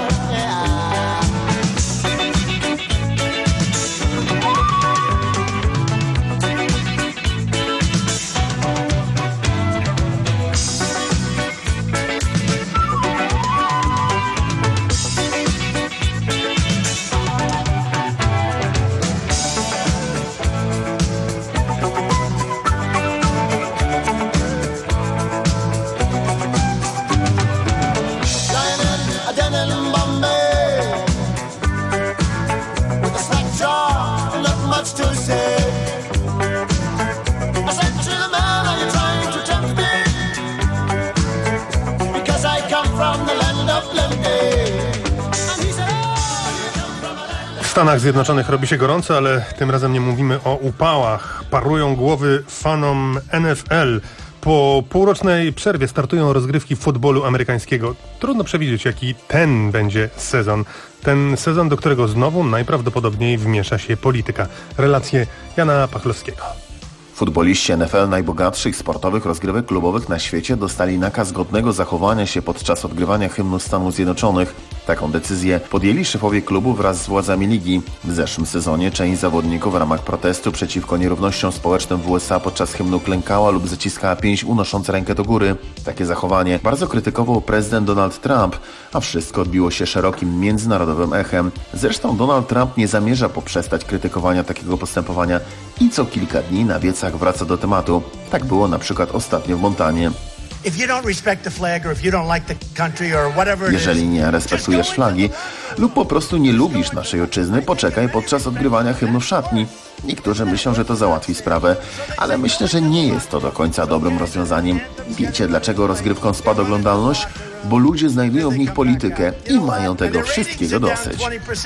W Stanach Zjednoczonych robi się gorąco, ale tym razem nie mówimy o upałach. Parują głowy fanom NFL. Po półrocznej przerwie startują rozgrywki futbolu amerykańskiego. Trudno przewidzieć, jaki ten będzie sezon. Ten sezon, do którego znowu najprawdopodobniej wmiesza się polityka. Relacje Jana Pachlowskiego. Futboliści NFL najbogatszych sportowych rozgrywek klubowych na świecie dostali nakaz godnego zachowania się podczas odgrywania hymnu Stanów Zjednoczonych. Taką decyzję podjęli szefowie klubu wraz z władzami ligi. W zeszłym sezonie część zawodników w ramach protestu przeciwko nierównościom społecznym w USA podczas hymnu klękała lub zaciskała pięść unosząc rękę do góry. Takie zachowanie bardzo krytykował prezydent Donald Trump, a wszystko odbiło się szerokim międzynarodowym echem. Zresztą Donald Trump nie zamierza poprzestać krytykowania takiego postępowania i co kilka dni na wiecach wraca do tematu. Tak było na przykład ostatnio w Montanie. Jeżeli nie respektujesz flagi lub po prostu nie lubisz naszej ojczyzny, poczekaj podczas odgrywania hymnu w szatni. Niektórzy myślą, że to załatwi sprawę, ale myślę, że nie jest to do końca dobrym rozwiązaniem. Wiecie, dlaczego rozgrywkom spada oglądalność? Bo ludzie znajdują w nich politykę i mają tego wszystkiego dosyć.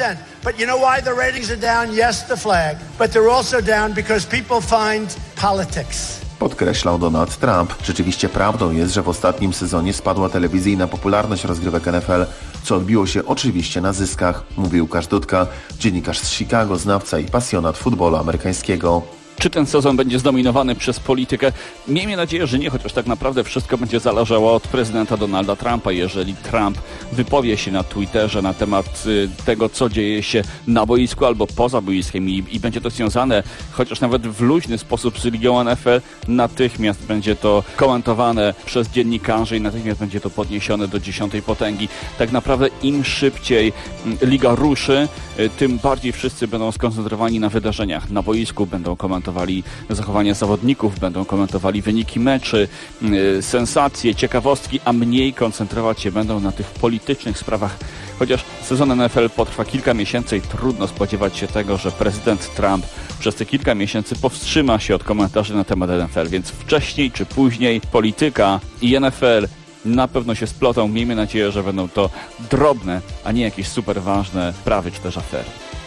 Podkreślał Donald Trump. Rzeczywiście prawdą jest, że w ostatnim sezonie spadła telewizyjna popularność rozgrywek NFL, co odbiło się oczywiście na zyskach, mówił Łukasz Dudka, dziennikarz z Chicago, znawca i pasjonat futbolu amerykańskiego. Czy ten sezon będzie zdominowany przez politykę? Miejmy nadzieję, że nie, chociaż tak naprawdę wszystko będzie zależało od prezydenta Donalda Trumpa. Jeżeli Trump wypowie się na Twitterze na temat tego, co dzieje się na boisku albo poza boiskiem i będzie to związane chociaż nawet w luźny sposób z ligą NFL, natychmiast będzie to komentowane przez dziennikarzy i natychmiast będzie to podniesione do 10. potęgi. Tak naprawdę im szybciej liga ruszy, tym bardziej wszyscy będą skoncentrowani na wydarzeniach. Na boisku będą komentowali zachowania zawodników, będą komentowali wyniki meczy, sensacje, ciekawostki, a mniej koncentrować się będą na tych politycznych sprawach. Chociaż sezon NFL potrwa kilka miesięcy i trudno spodziewać się tego, że prezydent Trump przez te kilka miesięcy powstrzyma się od komentarzy na temat NFL, więc wcześniej czy później polityka i NFL na pewno się splotą. Miejmy nadzieję, że będą to drobne, a nie jakieś super ważne sprawy czy też afery.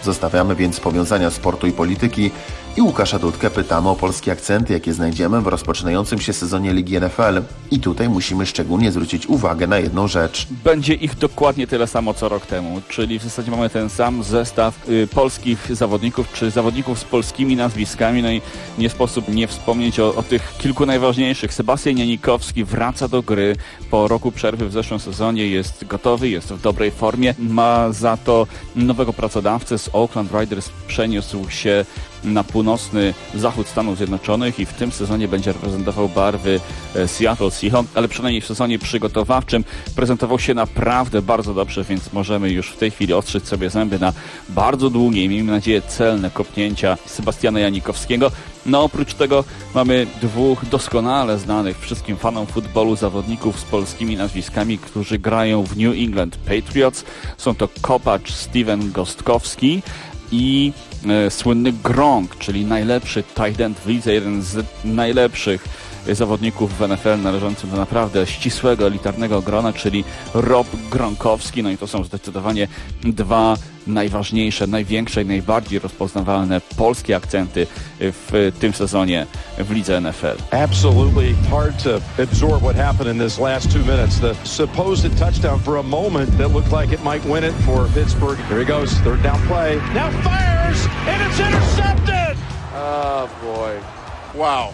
Zostawiamy więc powiązania sportu i polityki i Łukasza Dudkę pytamy o polskie akcenty, jakie znajdziemy w rozpoczynającym się sezonie Ligi NFL. I tutaj musimy szczególnie zwrócić uwagę na jedną rzecz. Będzie ich dokładnie tyle samo co rok temu, czyli w zasadzie mamy ten sam zestaw polskich zawodników, czy zawodników z polskimi nazwiskami, no i nie sposób nie wspomnieć o tych kilku najważniejszych. Sebastian Janikowski wraca do gry po roku przerwy w zeszłym sezonie, jest gotowy, jest w dobrej formie, ma za to nowego pracodawcę. Z Oakland Raiders przeniósł się na północny zachód Stanów Zjednoczonych i w tym sezonie będzie reprezentował barwy Seattle Seahawks, ale przynajmniej w sezonie przygotowawczym prezentował się naprawdę bardzo dobrze, więc możemy już w tej chwili ostrzyć sobie zęby na bardzo długie, miejmy nadzieję celne kopnięcia Sebastiana Janikowskiego. No oprócz tego mamy dwóch doskonale znanych wszystkim fanom futbolu zawodników z polskimi nazwiskami, którzy grają w New England Patriots. Są to kopacz Steven Gostkowski i słynny Gronk, czyli najlepszy tight end w lidze, jeden z najlepszych zawodników w NFL należącym do naprawdę ścisłego, elitarnego grona, czyli Rob Gronkowski. No i to są zdecydowanie dwa najważniejsze, największe i najbardziej rozpoznawalne polskie akcenty w tym sezonie w lidze NFL. Absolutely hard to absorb what happened in this last 2 minutes. The supposed touchdown for a moment that looked like it might win it for Pittsburgh. Here he goes, third down play. Now fires, and it's intercepted! Oh boy. Wow.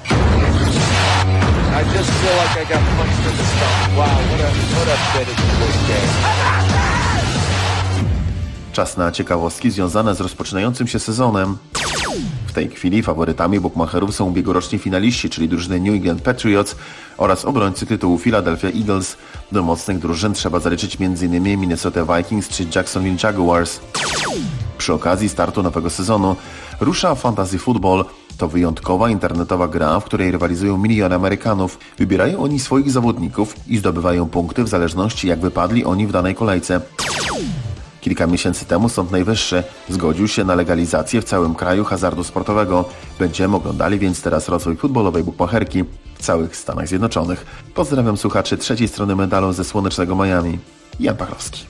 I just feel like I got punched in the stomach. Wow, what a finish to this game. Czas na ciekawostki związane z rozpoczynającym się sezonem. W tej chwili faworytami bukmacherów są ubiegłoroczni finaliści, czyli drużyny New England Patriots oraz obrońcy tytułu Philadelphia Eagles. Do mocnych drużyn trzeba zaliczyć m.in. Minnesota Vikings czy Jacksonville Jaguars. Przy okazji startu nowego sezonu rusza Fantasy Football. To wyjątkowa internetowa gra, w której rywalizują miliony Amerykanów. Wybierają oni swoich zawodników i zdobywają punkty w zależności jak wypadli oni w danej kolejce. Kilka miesięcy temu Sąd Najwyższy zgodził się na legalizację w całym kraju hazardu sportowego. Będziemy oglądali więc teraz rozwój futbolowej bukmacherki w całych Stanach Zjednoczonych. Pozdrawiam słuchaczy trzeciej strony medalu ze słonecznego Miami. Jan Pachlowski.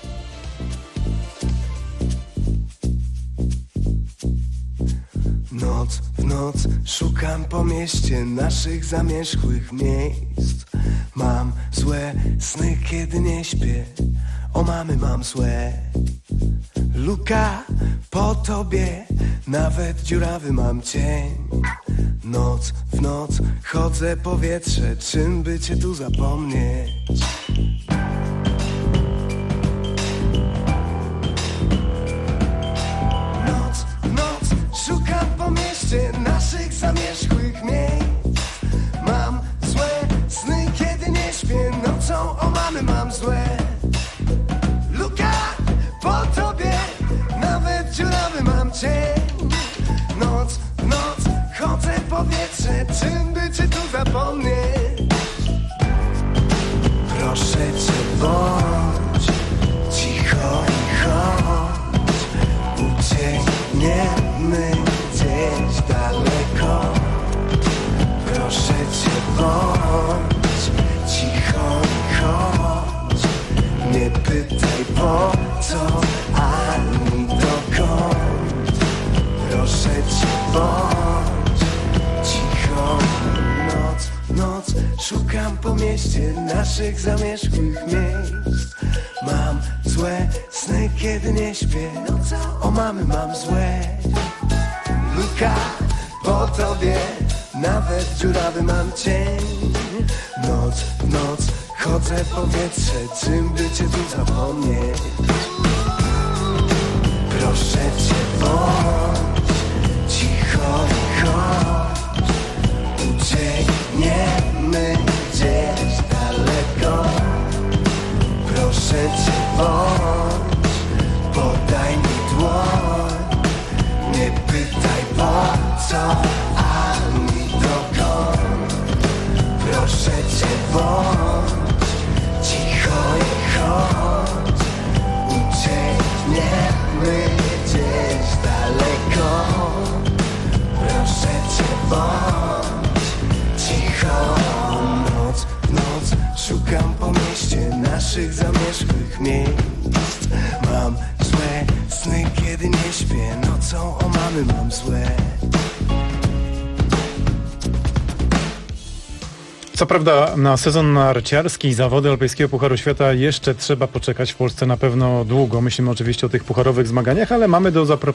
Noc w noc szukam po mieście naszych zamierzchłych miejsc. Mam złe sny, kiedy nie śpię. O mamy mam złe. Luka po tobie, nawet dziurawy mam cień. Noc w noc chodzę powietrze, czym by cię tu zapomnieć? Noc w noc szukam po mieście naszych zamierzchłych miejsc. Mam złe sny, kiedy nie śpię. Nocą o mamy mam złe. Luka po tobie, nawet dziurawy mam cień. Noc w noc chodzę powietrze, czym by cię tu zapomnieć? Proszę cię, bądź cicho i chodź. Uciekniemy gdzieś daleko. Proszę cię, bądź cicho i chodź. Nie pytaj po co, ani dokąd. Proszę cię, bądź cicho. Noc, szukam po mieście naszych zamierzchłych miejsc. Mam złe sny, kiedy nie śpię. O mamy mam złe. Luka po tobie, nawet dziurawy mam cień. Noc w noc chodzę powietrze, czym by cię tu zapomnieć? Proszę cię, bądź cicho i chodź. Uciekniemy gdzieś daleko. Proszę cię, bądź, podaj mi dłoń. Nie pytaj po co, ani dokąd. Proszę cię, bądź cicho i chodź. Uciekniemy gdzieś daleko. Proszę cię, bądź cicho. Noc w noc szukam po mieście naszych zamierzchłych miejsc. Mam złe sny, kiedy nie śpię, nocą o mamy mam złe. Co prawda na sezon narciarski i zawody Alpejskiego Pucharu Świata jeszcze trzeba poczekać w Polsce na pewno długo. Myślimy oczywiście o tych pucharowych zmaganiach, ale mamy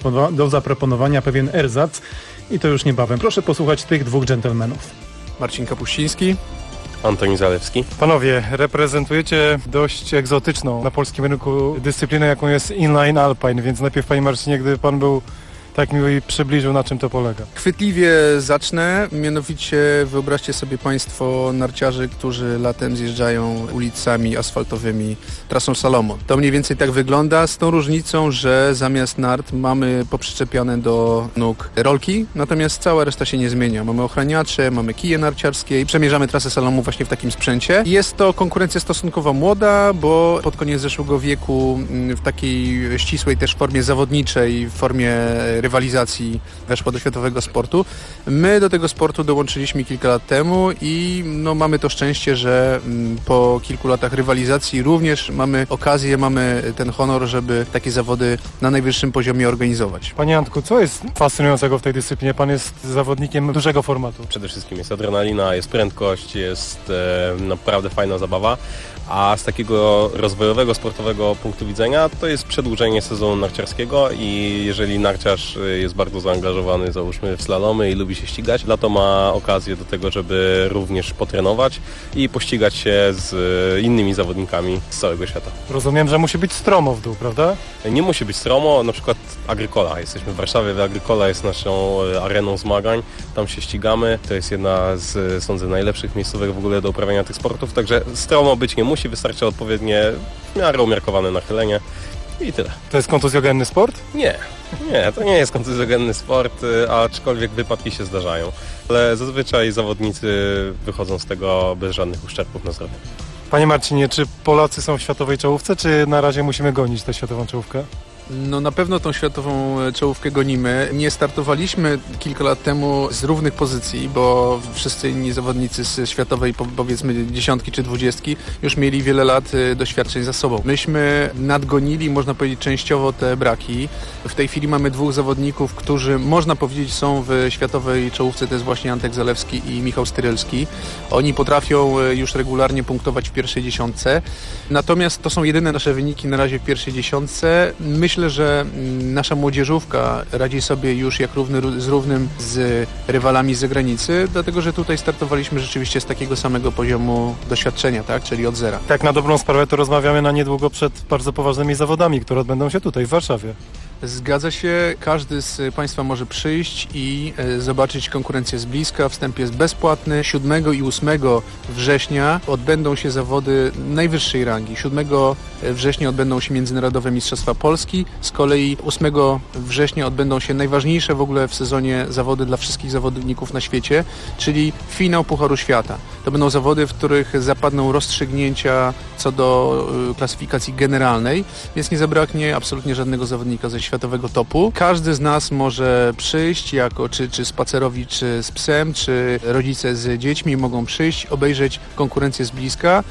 do zaproponowania pewien erzac i to już niebawem. Proszę posłuchać tych dwóch dżentelmenów. Marcin Kapuściński, Antoni Zalewski. Panowie, reprezentujecie dość egzotyczną na polskim rynku dyscyplinę, jaką jest inline alpine, więc najpierw, panie Marcinie, gdyby pan był tak miły i przybliżył, na czym to polega. Chwytliwie zacznę, mianowicie wyobraźcie sobie Państwo narciarzy, którzy latem zjeżdżają ulicami asfaltowymi trasą Salomon. To mniej więcej tak wygląda, z tą różnicą, że zamiast nart mamy poprzyczepiane do nóg rolki, natomiast cała reszta się nie zmienia. Mamy ochraniacze, mamy kije narciarskie i przemierzamy trasę Salomon właśnie w takim sprzęcie. Jest to konkurencja stosunkowo młoda, bo pod koniec zeszłego wieku w takiej ścisłej też formie zawodniczej, w formie rywalizacji weszło do światowego sportu. My do tego sportu dołączyliśmy kilka lat temu i mamy to szczęście, że po kilku latach rywalizacji również mamy okazję, mamy ten honor, żeby takie zawody na najwyższym poziomie organizować. Panie Antku, co jest fascynującego w tej dyscyplinie? Pan jest zawodnikiem dużego formatu. Przede wszystkim jest adrenalina, jest prędkość, jest naprawdę fajna zabawa. A z takiego rozwojowego, sportowego punktu widzenia to jest przedłużenie sezonu narciarskiego i jeżeli narciarz jest bardzo zaangażowany, załóżmy w slalomy i lubi się ścigać, lato ma okazję do tego, żeby również potrenować i pościgać się z innymi zawodnikami z całego świata. Rozumiem, że musi być stromo w dół, prawda? Nie musi być stromo, na przykład Agrykola. Jesteśmy w Warszawie, Agrykola jest naszą areną zmagań, tam się ścigamy. To jest jedna z, sądzę, najlepszych miejscówek w ogóle do uprawiania tych sportów, także stromo być nie musi. Wystarczy odpowiednie, w miarę umiarkowane nachylenie i tyle. To jest kontuzjogenny sport? Nie, to nie jest kontuzjogenny sport, aczkolwiek wypadki się zdarzają. Ale zazwyczaj zawodnicy wychodzą z tego bez żadnych uszczerbów na zdrowiu. Panie Marcinie, czy Polacy są w światowej czołówce, czy na razie musimy gonić tę światową czołówkę? Na pewno tą światową czołówkę gonimy. Nie startowaliśmy kilka lat temu z równych pozycji, bo wszyscy inni zawodnicy z światowej, powiedzmy 10 czy 20, już mieli wiele lat doświadczeń za sobą. Myśmy nadgonili, można powiedzieć, częściowo te braki. W tej chwili mamy dwóch zawodników, którzy, można powiedzieć, są w światowej czołówce, to jest właśnie Antek Zalewski i Michał Styrylski. Oni potrafią już regularnie punktować w pierwszej dziesiątce. Natomiast to są jedyne nasze wyniki na razie w pierwszej dziesiątce. Myślę, że nasza młodzieżówka radzi sobie już jak równy z równym z rywalami z zagranicy, dlatego że tutaj startowaliśmy rzeczywiście z takiego samego poziomu doświadczenia, tak, czyli od zera. Tak, na dobrą sprawę to rozmawiamy na niedługo przed bardzo poważnymi zawodami, które odbędą się tutaj w Warszawie. Zgadza się, każdy z Państwa może przyjść i zobaczyć konkurencję z bliska. Wstęp jest bezpłatny. 7 i 8 września odbędą się zawody najwyższej rangi. 7 września odbędą się Międzynarodowe Mistrzostwa Polski. Z kolei 8 września odbędą się najważniejsze w ogóle w sezonie zawody dla wszystkich zawodników na świecie, czyli finał Pucharu Świata. To będą zawody, w których zapadną rozstrzygnięcia co do klasyfikacji generalnej, więc nie zabraknie absolutnie żadnego zawodnika ze światowego topu. Każdy z nas może przyjść jako czy spacerowi, czy z psem, czy rodzice z dziećmi mogą przyjść, obejrzeć konkurencję z bliska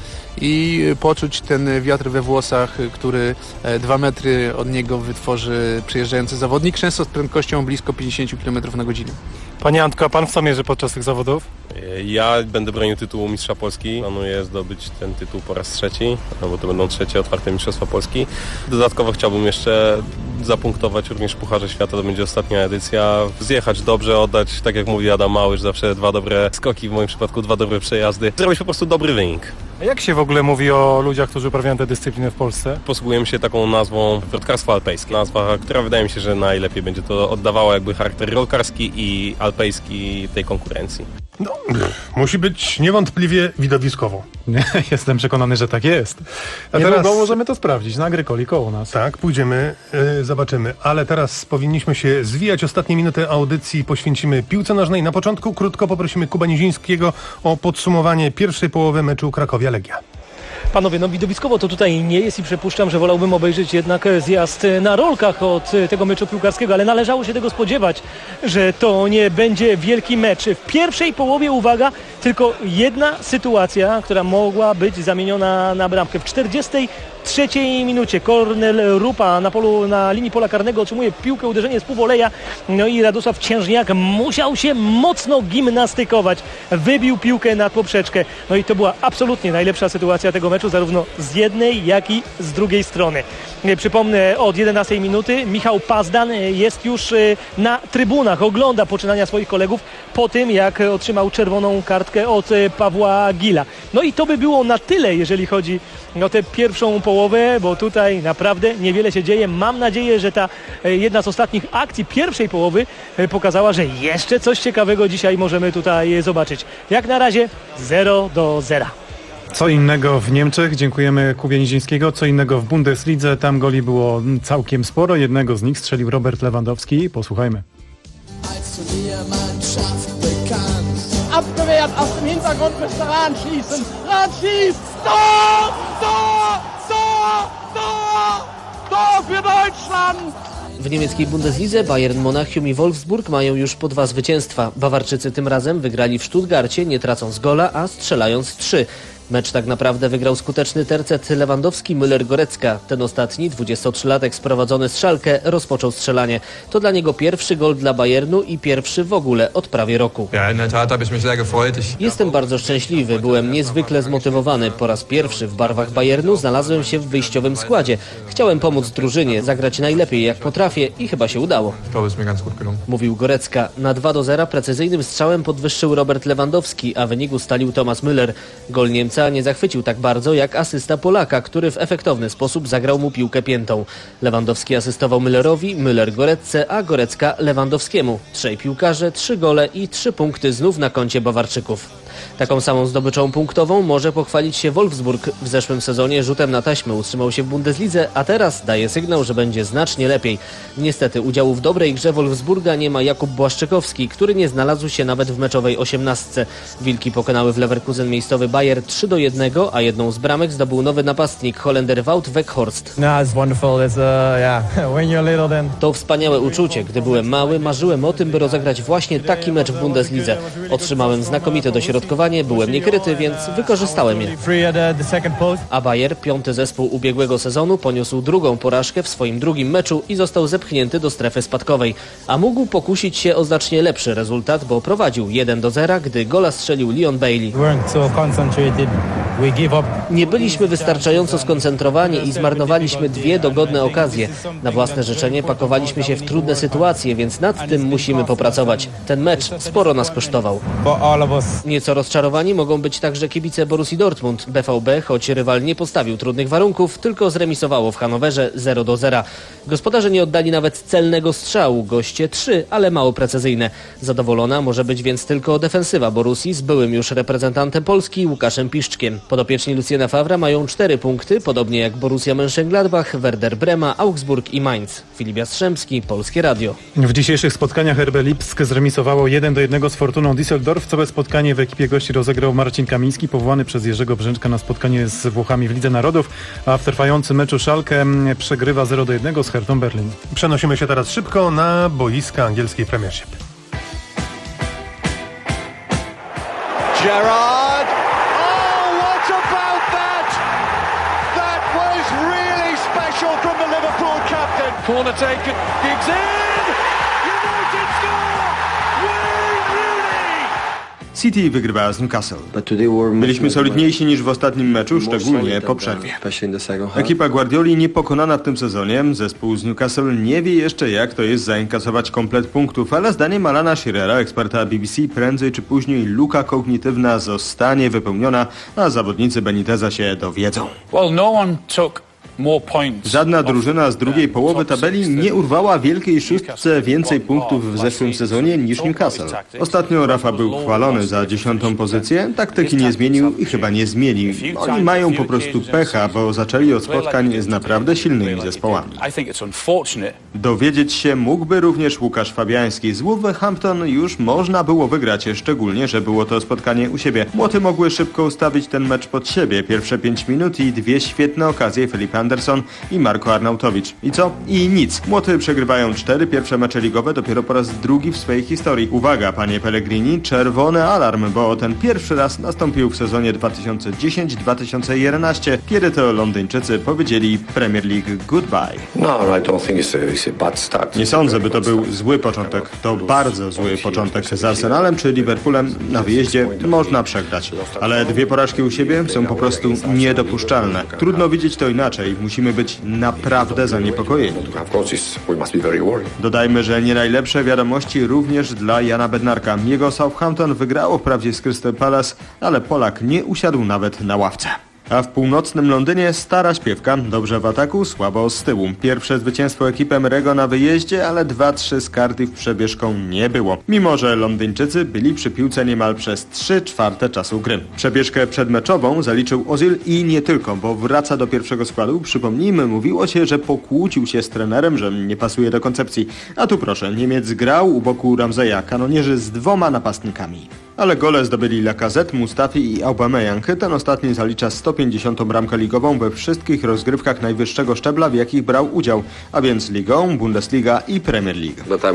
i poczuć ten wiatr we włosach, który 2 metry od niego wytworzy przyjeżdżający zawodnik, często z prędkością blisko 50 km na godzinę. Panie Antku, a pan w co mierzy podczas tych zawodów? Ja będę bronił tytułu Mistrza Polski. Planuję zdobyć ten tytuł po raz trzeci, bo to będą trzecie otwarte Mistrzostwa Polski. Dodatkowo chciałbym jeszcze zapunktować również w Pucharze Świata, to będzie ostatnia edycja. Zjechać dobrze, oddać, tak jak mówi Adam Małysz, zawsze 2 dobre skoki, w moim przypadku 2 dobre przejazdy. Zrobić po prostu dobry wynik. A jak się w ogóle mówi o ludziach, którzy uprawiają tę dyscyplinę w Polsce? Posługujemy się taką nazwą wrotkarstwo alpejskie. Nazwa, która wydaje mi się, że najlepiej będzie to oddawała jakby charakter rolkarski i alpejski tej konkurencji. No, musi być niewątpliwie widowiskowo. Jestem przekonany, że tak jest. A niedługo teraz możemy to sprawdzić na Agrykoli koło nas. Tak, pójdziemy, zobaczymy. Ale teraz powinniśmy się zwijać. Ostatnie minuty audycji poświęcimy piłce nożnej. Na początku krótko poprosimy Kuba Nizińskiego o podsumowanie pierwszej połowy meczu Krakowia-Legia. Panowie, widowiskowo to tutaj nie jest i przypuszczam, że wolałbym obejrzeć jednak zjazd na rolkach od tego meczu piłkarskiego, ale należało się tego spodziewać, że to nie będzie wielki mecz. W pierwszej połowie, uwaga, tylko jedna sytuacja, która mogła być zamieniona na bramkę. W 48 trzeciej minucie. Kornel Rupa na linii pola karnego otrzymuje piłkę, uderzenie z półwoleja. No i Radosław Ciężniak musiał się mocno gimnastykować. Wybił piłkę na poprzeczkę. No i to była absolutnie najlepsza sytuacja tego meczu, zarówno z jednej, jak i z drugiej strony. Przypomnę, od 11 minuty Michał Pazdan jest już na trybunach, ogląda poczynania swoich kolegów po tym, jak otrzymał czerwoną kartkę od Pawła Gila. No i to by było na tyle, jeżeli chodzi o tę pierwszą połowę, bo tutaj naprawdę niewiele się dzieje. Mam nadzieję, że ta jedna z ostatnich akcji pierwszej połowy pokazała, że jeszcze coś ciekawego dzisiaj możemy tutaj zobaczyć. Jak na razie 0-0. Co innego w Niemczech, dziękujemy Kubie Nizińskiego, co innego w Bundeslidze, tam goli było całkiem sporo, jednego z nich strzelił Robert Lewandowski, posłuchajmy. Abgewehrt aus dem Hintergrund müsste Rahn schießen. Rahn schießt! Tor! Tor! Tor! Tor! Tor für Deutschland! W niemieckiej Bundeslidze Bayern Monachium i Wolfsburg mają już po 2 zwycięstwa. Bawarczycy tym razem wygrali w Stuttgarcie, nie tracąc gola, a strzelając 3. Mecz tak naprawdę wygrał skuteczny tercet Lewandowski, Müller-Goretzka. Ten ostatni, 23-latek sprowadzony z Schalke, rozpoczął strzelanie. To dla niego pierwszy gol dla Bayernu i pierwszy w ogóle od prawie roku. Jestem bardzo szczęśliwy, byłem niezwykle zmotywowany. Po raz pierwszy w barwach Bayernu znalazłem się w wyjściowym składzie. Chciałem pomóc drużynie, zagrać najlepiej jak potrafię i chyba się udało. Mówił Goretzka. Na 2-0 precyzyjnym strzałem podwyższył Robert Lewandowski, a wynik ustalił Thomas Müller. Gol Niemca nie zachwycił tak bardzo jak asysta Polaka, który w efektowny sposób zagrał mu piłkę piętą. Lewandowski asystował Müllerowi, Müller Goretce, a Gorecka Lewandowskiemu. 3 piłkarze, 3 gole i 3 punkty znów na koncie Bawarczyków. Taką samą zdobyczą punktową może pochwalić się Wolfsburg. W zeszłym sezonie rzutem na taśmę utrzymał się w Bundeslidze, a teraz daje sygnał, że będzie znacznie lepiej. Niestety udziału w dobrej grze Wolfsburga nie ma Jakub Błaszczykowski, który nie znalazł się nawet w meczowej 18. Wilki pokonały w Leverkusen miejscowy Bayer 3-1, a jedną z bramek zdobył nowy napastnik Holender Wout Weghorst. To wspaniałe uczucie. Gdy byłem mały, marzyłem o tym, by rozegrać właśnie taki mecz w Bundeslidze. Otrzymałem znakomite dośrodkowanie, byłem niekryty, więc wykorzystałem je. A Bayer, 5. zespół ubiegłego sezonu, poniósł drugą porażkę w swoim drugim meczu i został zepchnięty do strefy spadkowej. A mógł pokusić się o znacznie lepszy rezultat, bo prowadził 1-0, gdy gola strzelił Leon Bailey. Nie byliśmy wystarczająco skoncentrowani i zmarnowaliśmy 2 dogodne okazje. Na własne życzenie pakowaliśmy się w trudne sytuacje, więc nad tym musimy popracować. Ten mecz sporo nas kosztował. Nieco rozczarowani mogą być także kibice Borussii Dortmund. BVB, choć rywal nie postawił trudnych warunków, tylko zremisowało w Hanowerze 0-0. Gospodarze nie oddali nawet celnego strzału, goście 3, ale mało precyzyjne. Zadowolona może być więc tylko defensywa Borussii z byłym już reprezentantem Polski Łukaszem Piszczkiem. Podopieczni Luciana Favra mają 4 punkty, podobnie jak Borussia Mönchengladbach, Werder Brema, Augsburg i Mainz. Filip Jastrzębski, Polskie Radio. W dzisiejszych spotkaniach RB Lipsk zremisowało 1-1 z Fortuną Düsseldorf. Całe spotkanie w ekipie gości rozegrał Marcin Kamiński, powołany przez Jerzego Brzęczka na spotkanie z Włochami w Lidze Narodów, a w trwającym meczu Schalke przegrywa 0-1 z Hertą Berlin. Przenosimy się teraz szybko na boiska angielskiej Premiership. Gerrard. Oh, what about that? That was really special from the Liverpool captain. Corner taken. Giggs in. United score. Wayne Rooney. City wygrywała z Newcastle. Byliśmy solidniejsi niż w ostatnim meczu, szczególnie po przerwie. Ekipa Guardioli niepokonana w tym sezonie. Zespół z Newcastle nie wie jeszcze, jak to jest zainkasować komplet punktów, ale zdaniem Alana Shearera, eksperta BBC, prędzej czy później luka kognitywna zostanie wypełniona, a zawodnicy Beniteza się dowiedzą. Żadna drużyna z drugiej połowy tabeli nie urwała wielkiej szóstce więcej punktów w zeszłym sezonie niż Newcastle. Ostatnio Rafa był chwalony za 10. pozycję, taktyki nie zmienił i chyba nie zmieni. Oni mają po prostu pecha, bo zaczęli od spotkań z naprawdę silnymi zespołami. Dowiedzieć się mógłby również Łukasz Fabiański. Z Wolverhampton już można było wygrać, szczególnie, że było to spotkanie u siebie. Młoty mogły szybko ustawić ten mecz pod siebie. Pierwsze 5 minut i 2 świetne okazje Filipa Anderson i Marko Arnautowicz. I co? I nic. Młoty przegrywają 4 pierwsze mecze ligowe dopiero po raz drugi w swojej historii. Uwaga, panie Pellegrini, czerwony alarm, bo ten pierwszy raz nastąpił w sezonie 2010-2011, kiedy to Londyńczycy powiedzieli Premier League goodbye. Nie sądzę, by to był zły początek. To bardzo zły początek. Z Arsenalem czy Liverpoolem na wyjeździe można przegrać. Ale 2 porażki u siebie są po prostu niedopuszczalne. Trudno widzieć to inaczej. Musimy być naprawdę zaniepokojeni. Dodajmy, że nie najlepsze wiadomości również dla Jana Bednarka. Jego Southampton wygrało wprawdzie z Crystal Palace, ale Polak nie usiadł nawet na ławce. A w północnym Londynie stara śpiewka, dobrze w ataku, słabo z tyłu. Pierwsze zwycięstwo ekipy Emery'ego na wyjeździe, ale 2-3 z Cardiff przebieżką nie było. Mimo że Londyńczycy byli przy piłce niemal przez 3/4 czasu gry. Przebieżkę przedmeczową zaliczył Ozil i nie tylko, bo wraca do pierwszego składu. Przypomnijmy, mówiło się, że pokłócił się z trenerem, że nie pasuje do koncepcji. A tu proszę, Niemiec grał u boku Ramseya, kanonierzy z 2 napastnikami. Ale gole zdobyli Lacazette, Mustafi i Aubameyang. Ten ostatni zalicza 150. bramkę ligową we wszystkich rozgrywkach najwyższego szczebla, w jakich brał udział, a więc Ligą, Bundesliga i Premier League.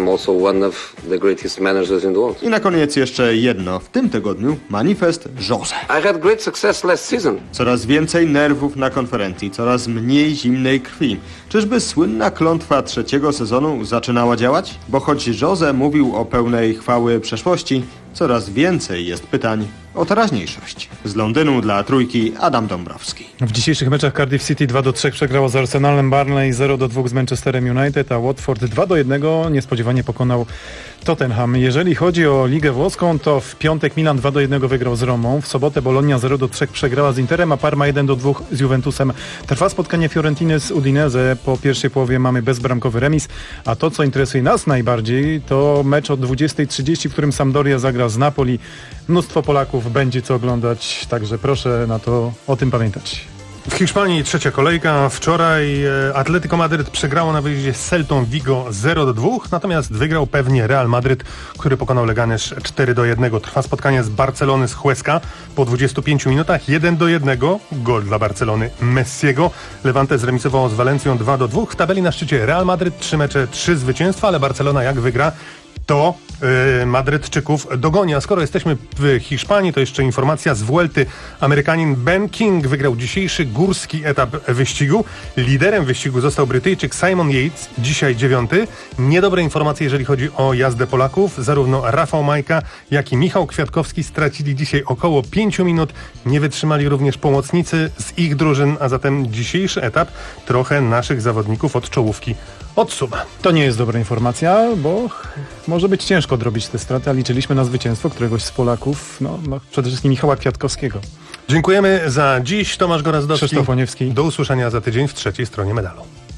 I na koniec jeszcze jedno. W tym tygodniu manifest Jose. Coraz więcej nerwów na konferencji, coraz mniej zimnej krwi. Czyżby słynna klątwa 3. sezonu zaczynała działać? Bo choć Jose mówił o pełnej chwały przeszłości, coraz więcej jest pytań o teraźniejszość. Z Londynu dla Trójki Adam Dąbrowski. W dzisiejszych meczach Cardiff City 2-3 przegrało z Arsenalem, Burnley 0-2 z Manchesterem United, a Watford 2-1 niespodziewanie pokonał Tottenham. Jeżeli chodzi o Ligę Włoską, to w piątek Milan 2-1 wygrał z Romą, w sobotę Bologna 0-3 przegrała z Interem, a Parma 1-2 z Juventusem. Trwa spotkanie Fiorentiny z Udinese. Po pierwszej połowie mamy bezbramkowy remis, a to, co interesuje nas najbardziej, to mecz o 20:30, w którym Sampdoria zagra z Napoli. Mnóstwo Polaków będzie co oglądać, także proszę o tym pamiętać. W Hiszpanii trzecia kolejka. Wczoraj Atletico Madryt przegrało na wyjeździe z Celtą Vigo 0-2, natomiast wygrał pewnie Real Madryt, który pokonał Leganés 4-1. Trwa spotkanie z Barcelony z Huesca. Po 25 minutach 1-1. Gol dla Barcelony Messiego. Levante zremisowało z Walencją 2-2. W tabeli na szczycie Real Madryt 3 mecze, 3 zwycięstwa, ale Barcelona jak wygra, to Madrytczyków dogoni. A skoro jesteśmy w Hiszpanii, to jeszcze informacja z Vuelty. Amerykanin Ben King wygrał dzisiejszy górski etap wyścigu. Liderem wyścigu został Brytyjczyk Simon Yates, dzisiaj 9. Niedobre informacje, jeżeli chodzi o jazdę Polaków. Zarówno Rafał Majka, jak i Michał Kwiatkowski stracili dzisiaj około 5 minut. Nie wytrzymali również pomocnicy z ich drużyn, a zatem dzisiejszy etap trochę naszych zawodników od czołówki odsuwa. To nie jest dobra informacja, bo może być ciężko odrobić te straty, a liczyliśmy na zwycięstwo któregoś z Polaków, przede wszystkim Michała Kwiatkowskiego. Dziękujemy za dziś. Tomasz Gorazdowski. Krzysztof Łoniewski. Do usłyszenia za tydzień w trzeciej stronie medalu.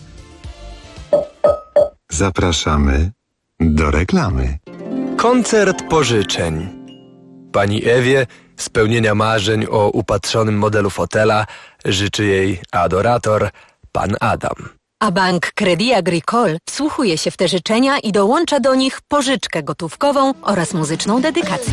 Zapraszamy do reklamy. Koncert pożyczeń. Pani Ewie spełnienia marzeń o upatrzonym modelu fotela życzy jej adorator, pan Adam. A bank Crédit Agricole wsłuchuje się w te życzenia i dołącza do nich pożyczkę gotówkową oraz muzyczną dedykację.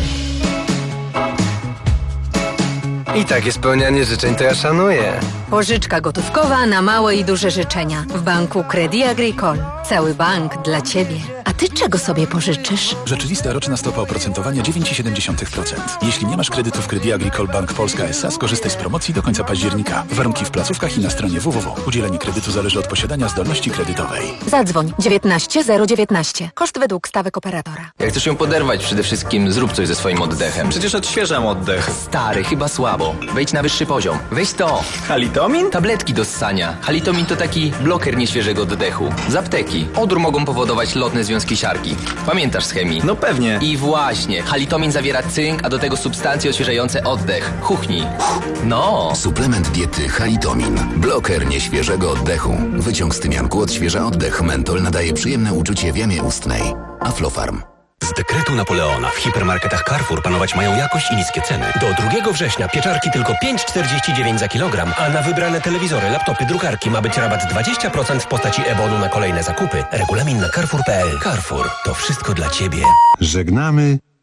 I takie spełnianie życzeń to ja szanuję. Pożyczka gotówkowa na małe i duże życzenia. W banku Crédit Agricole. Cały bank dla Ciebie. A Ty czego sobie pożyczysz? Rzeczywista roczna stopa oprocentowania 9,7%. Jeśli nie masz kredytu w Crédit Agricole Bank Polska S.A., skorzystaj z promocji do końca października. Warunki w placówkach i na stronie www. Udzielenie kredytu zależy od posiadania zdolności kredytowej. Zadzwoń 19 019. Koszt według stawek operatora. Jak chcesz ją poderwać, przede wszystkim zrób coś ze swoim oddechem. Przecież odświeżam oddech. Stary, chyba słabo. Wejdź na wyższy poziom. Weź to. Halitomin? Tabletki do ssania. Halitomin to taki bloker nieświeżego oddechu. Z apteki. Odór mogą powodować lotne związki siarki. Pamiętasz z chemii? No pewnie. I właśnie. Halitomin zawiera cynk, a do tego substancje odświeżające oddech. Huchnij. No. Suplement diety Halitomin. Bloker nieświeżego oddechu. Wyciąg z tymianku odświeża oddech. Mentol nadaje przyjemne uczucie w jamie ustnej. Aflofarm. Z dekretu Napoleona w hipermarketach Carrefour panować mają jakość i niskie ceny. Do 2 września pieczarki tylko 5,49 za kilogram, a na wybrane telewizory, laptopy, drukarki ma być rabat 20% w postaci e-bonu na kolejne zakupy. Regulamin na carrefour.pl. Carrefour. To wszystko dla Ciebie. Żegnamy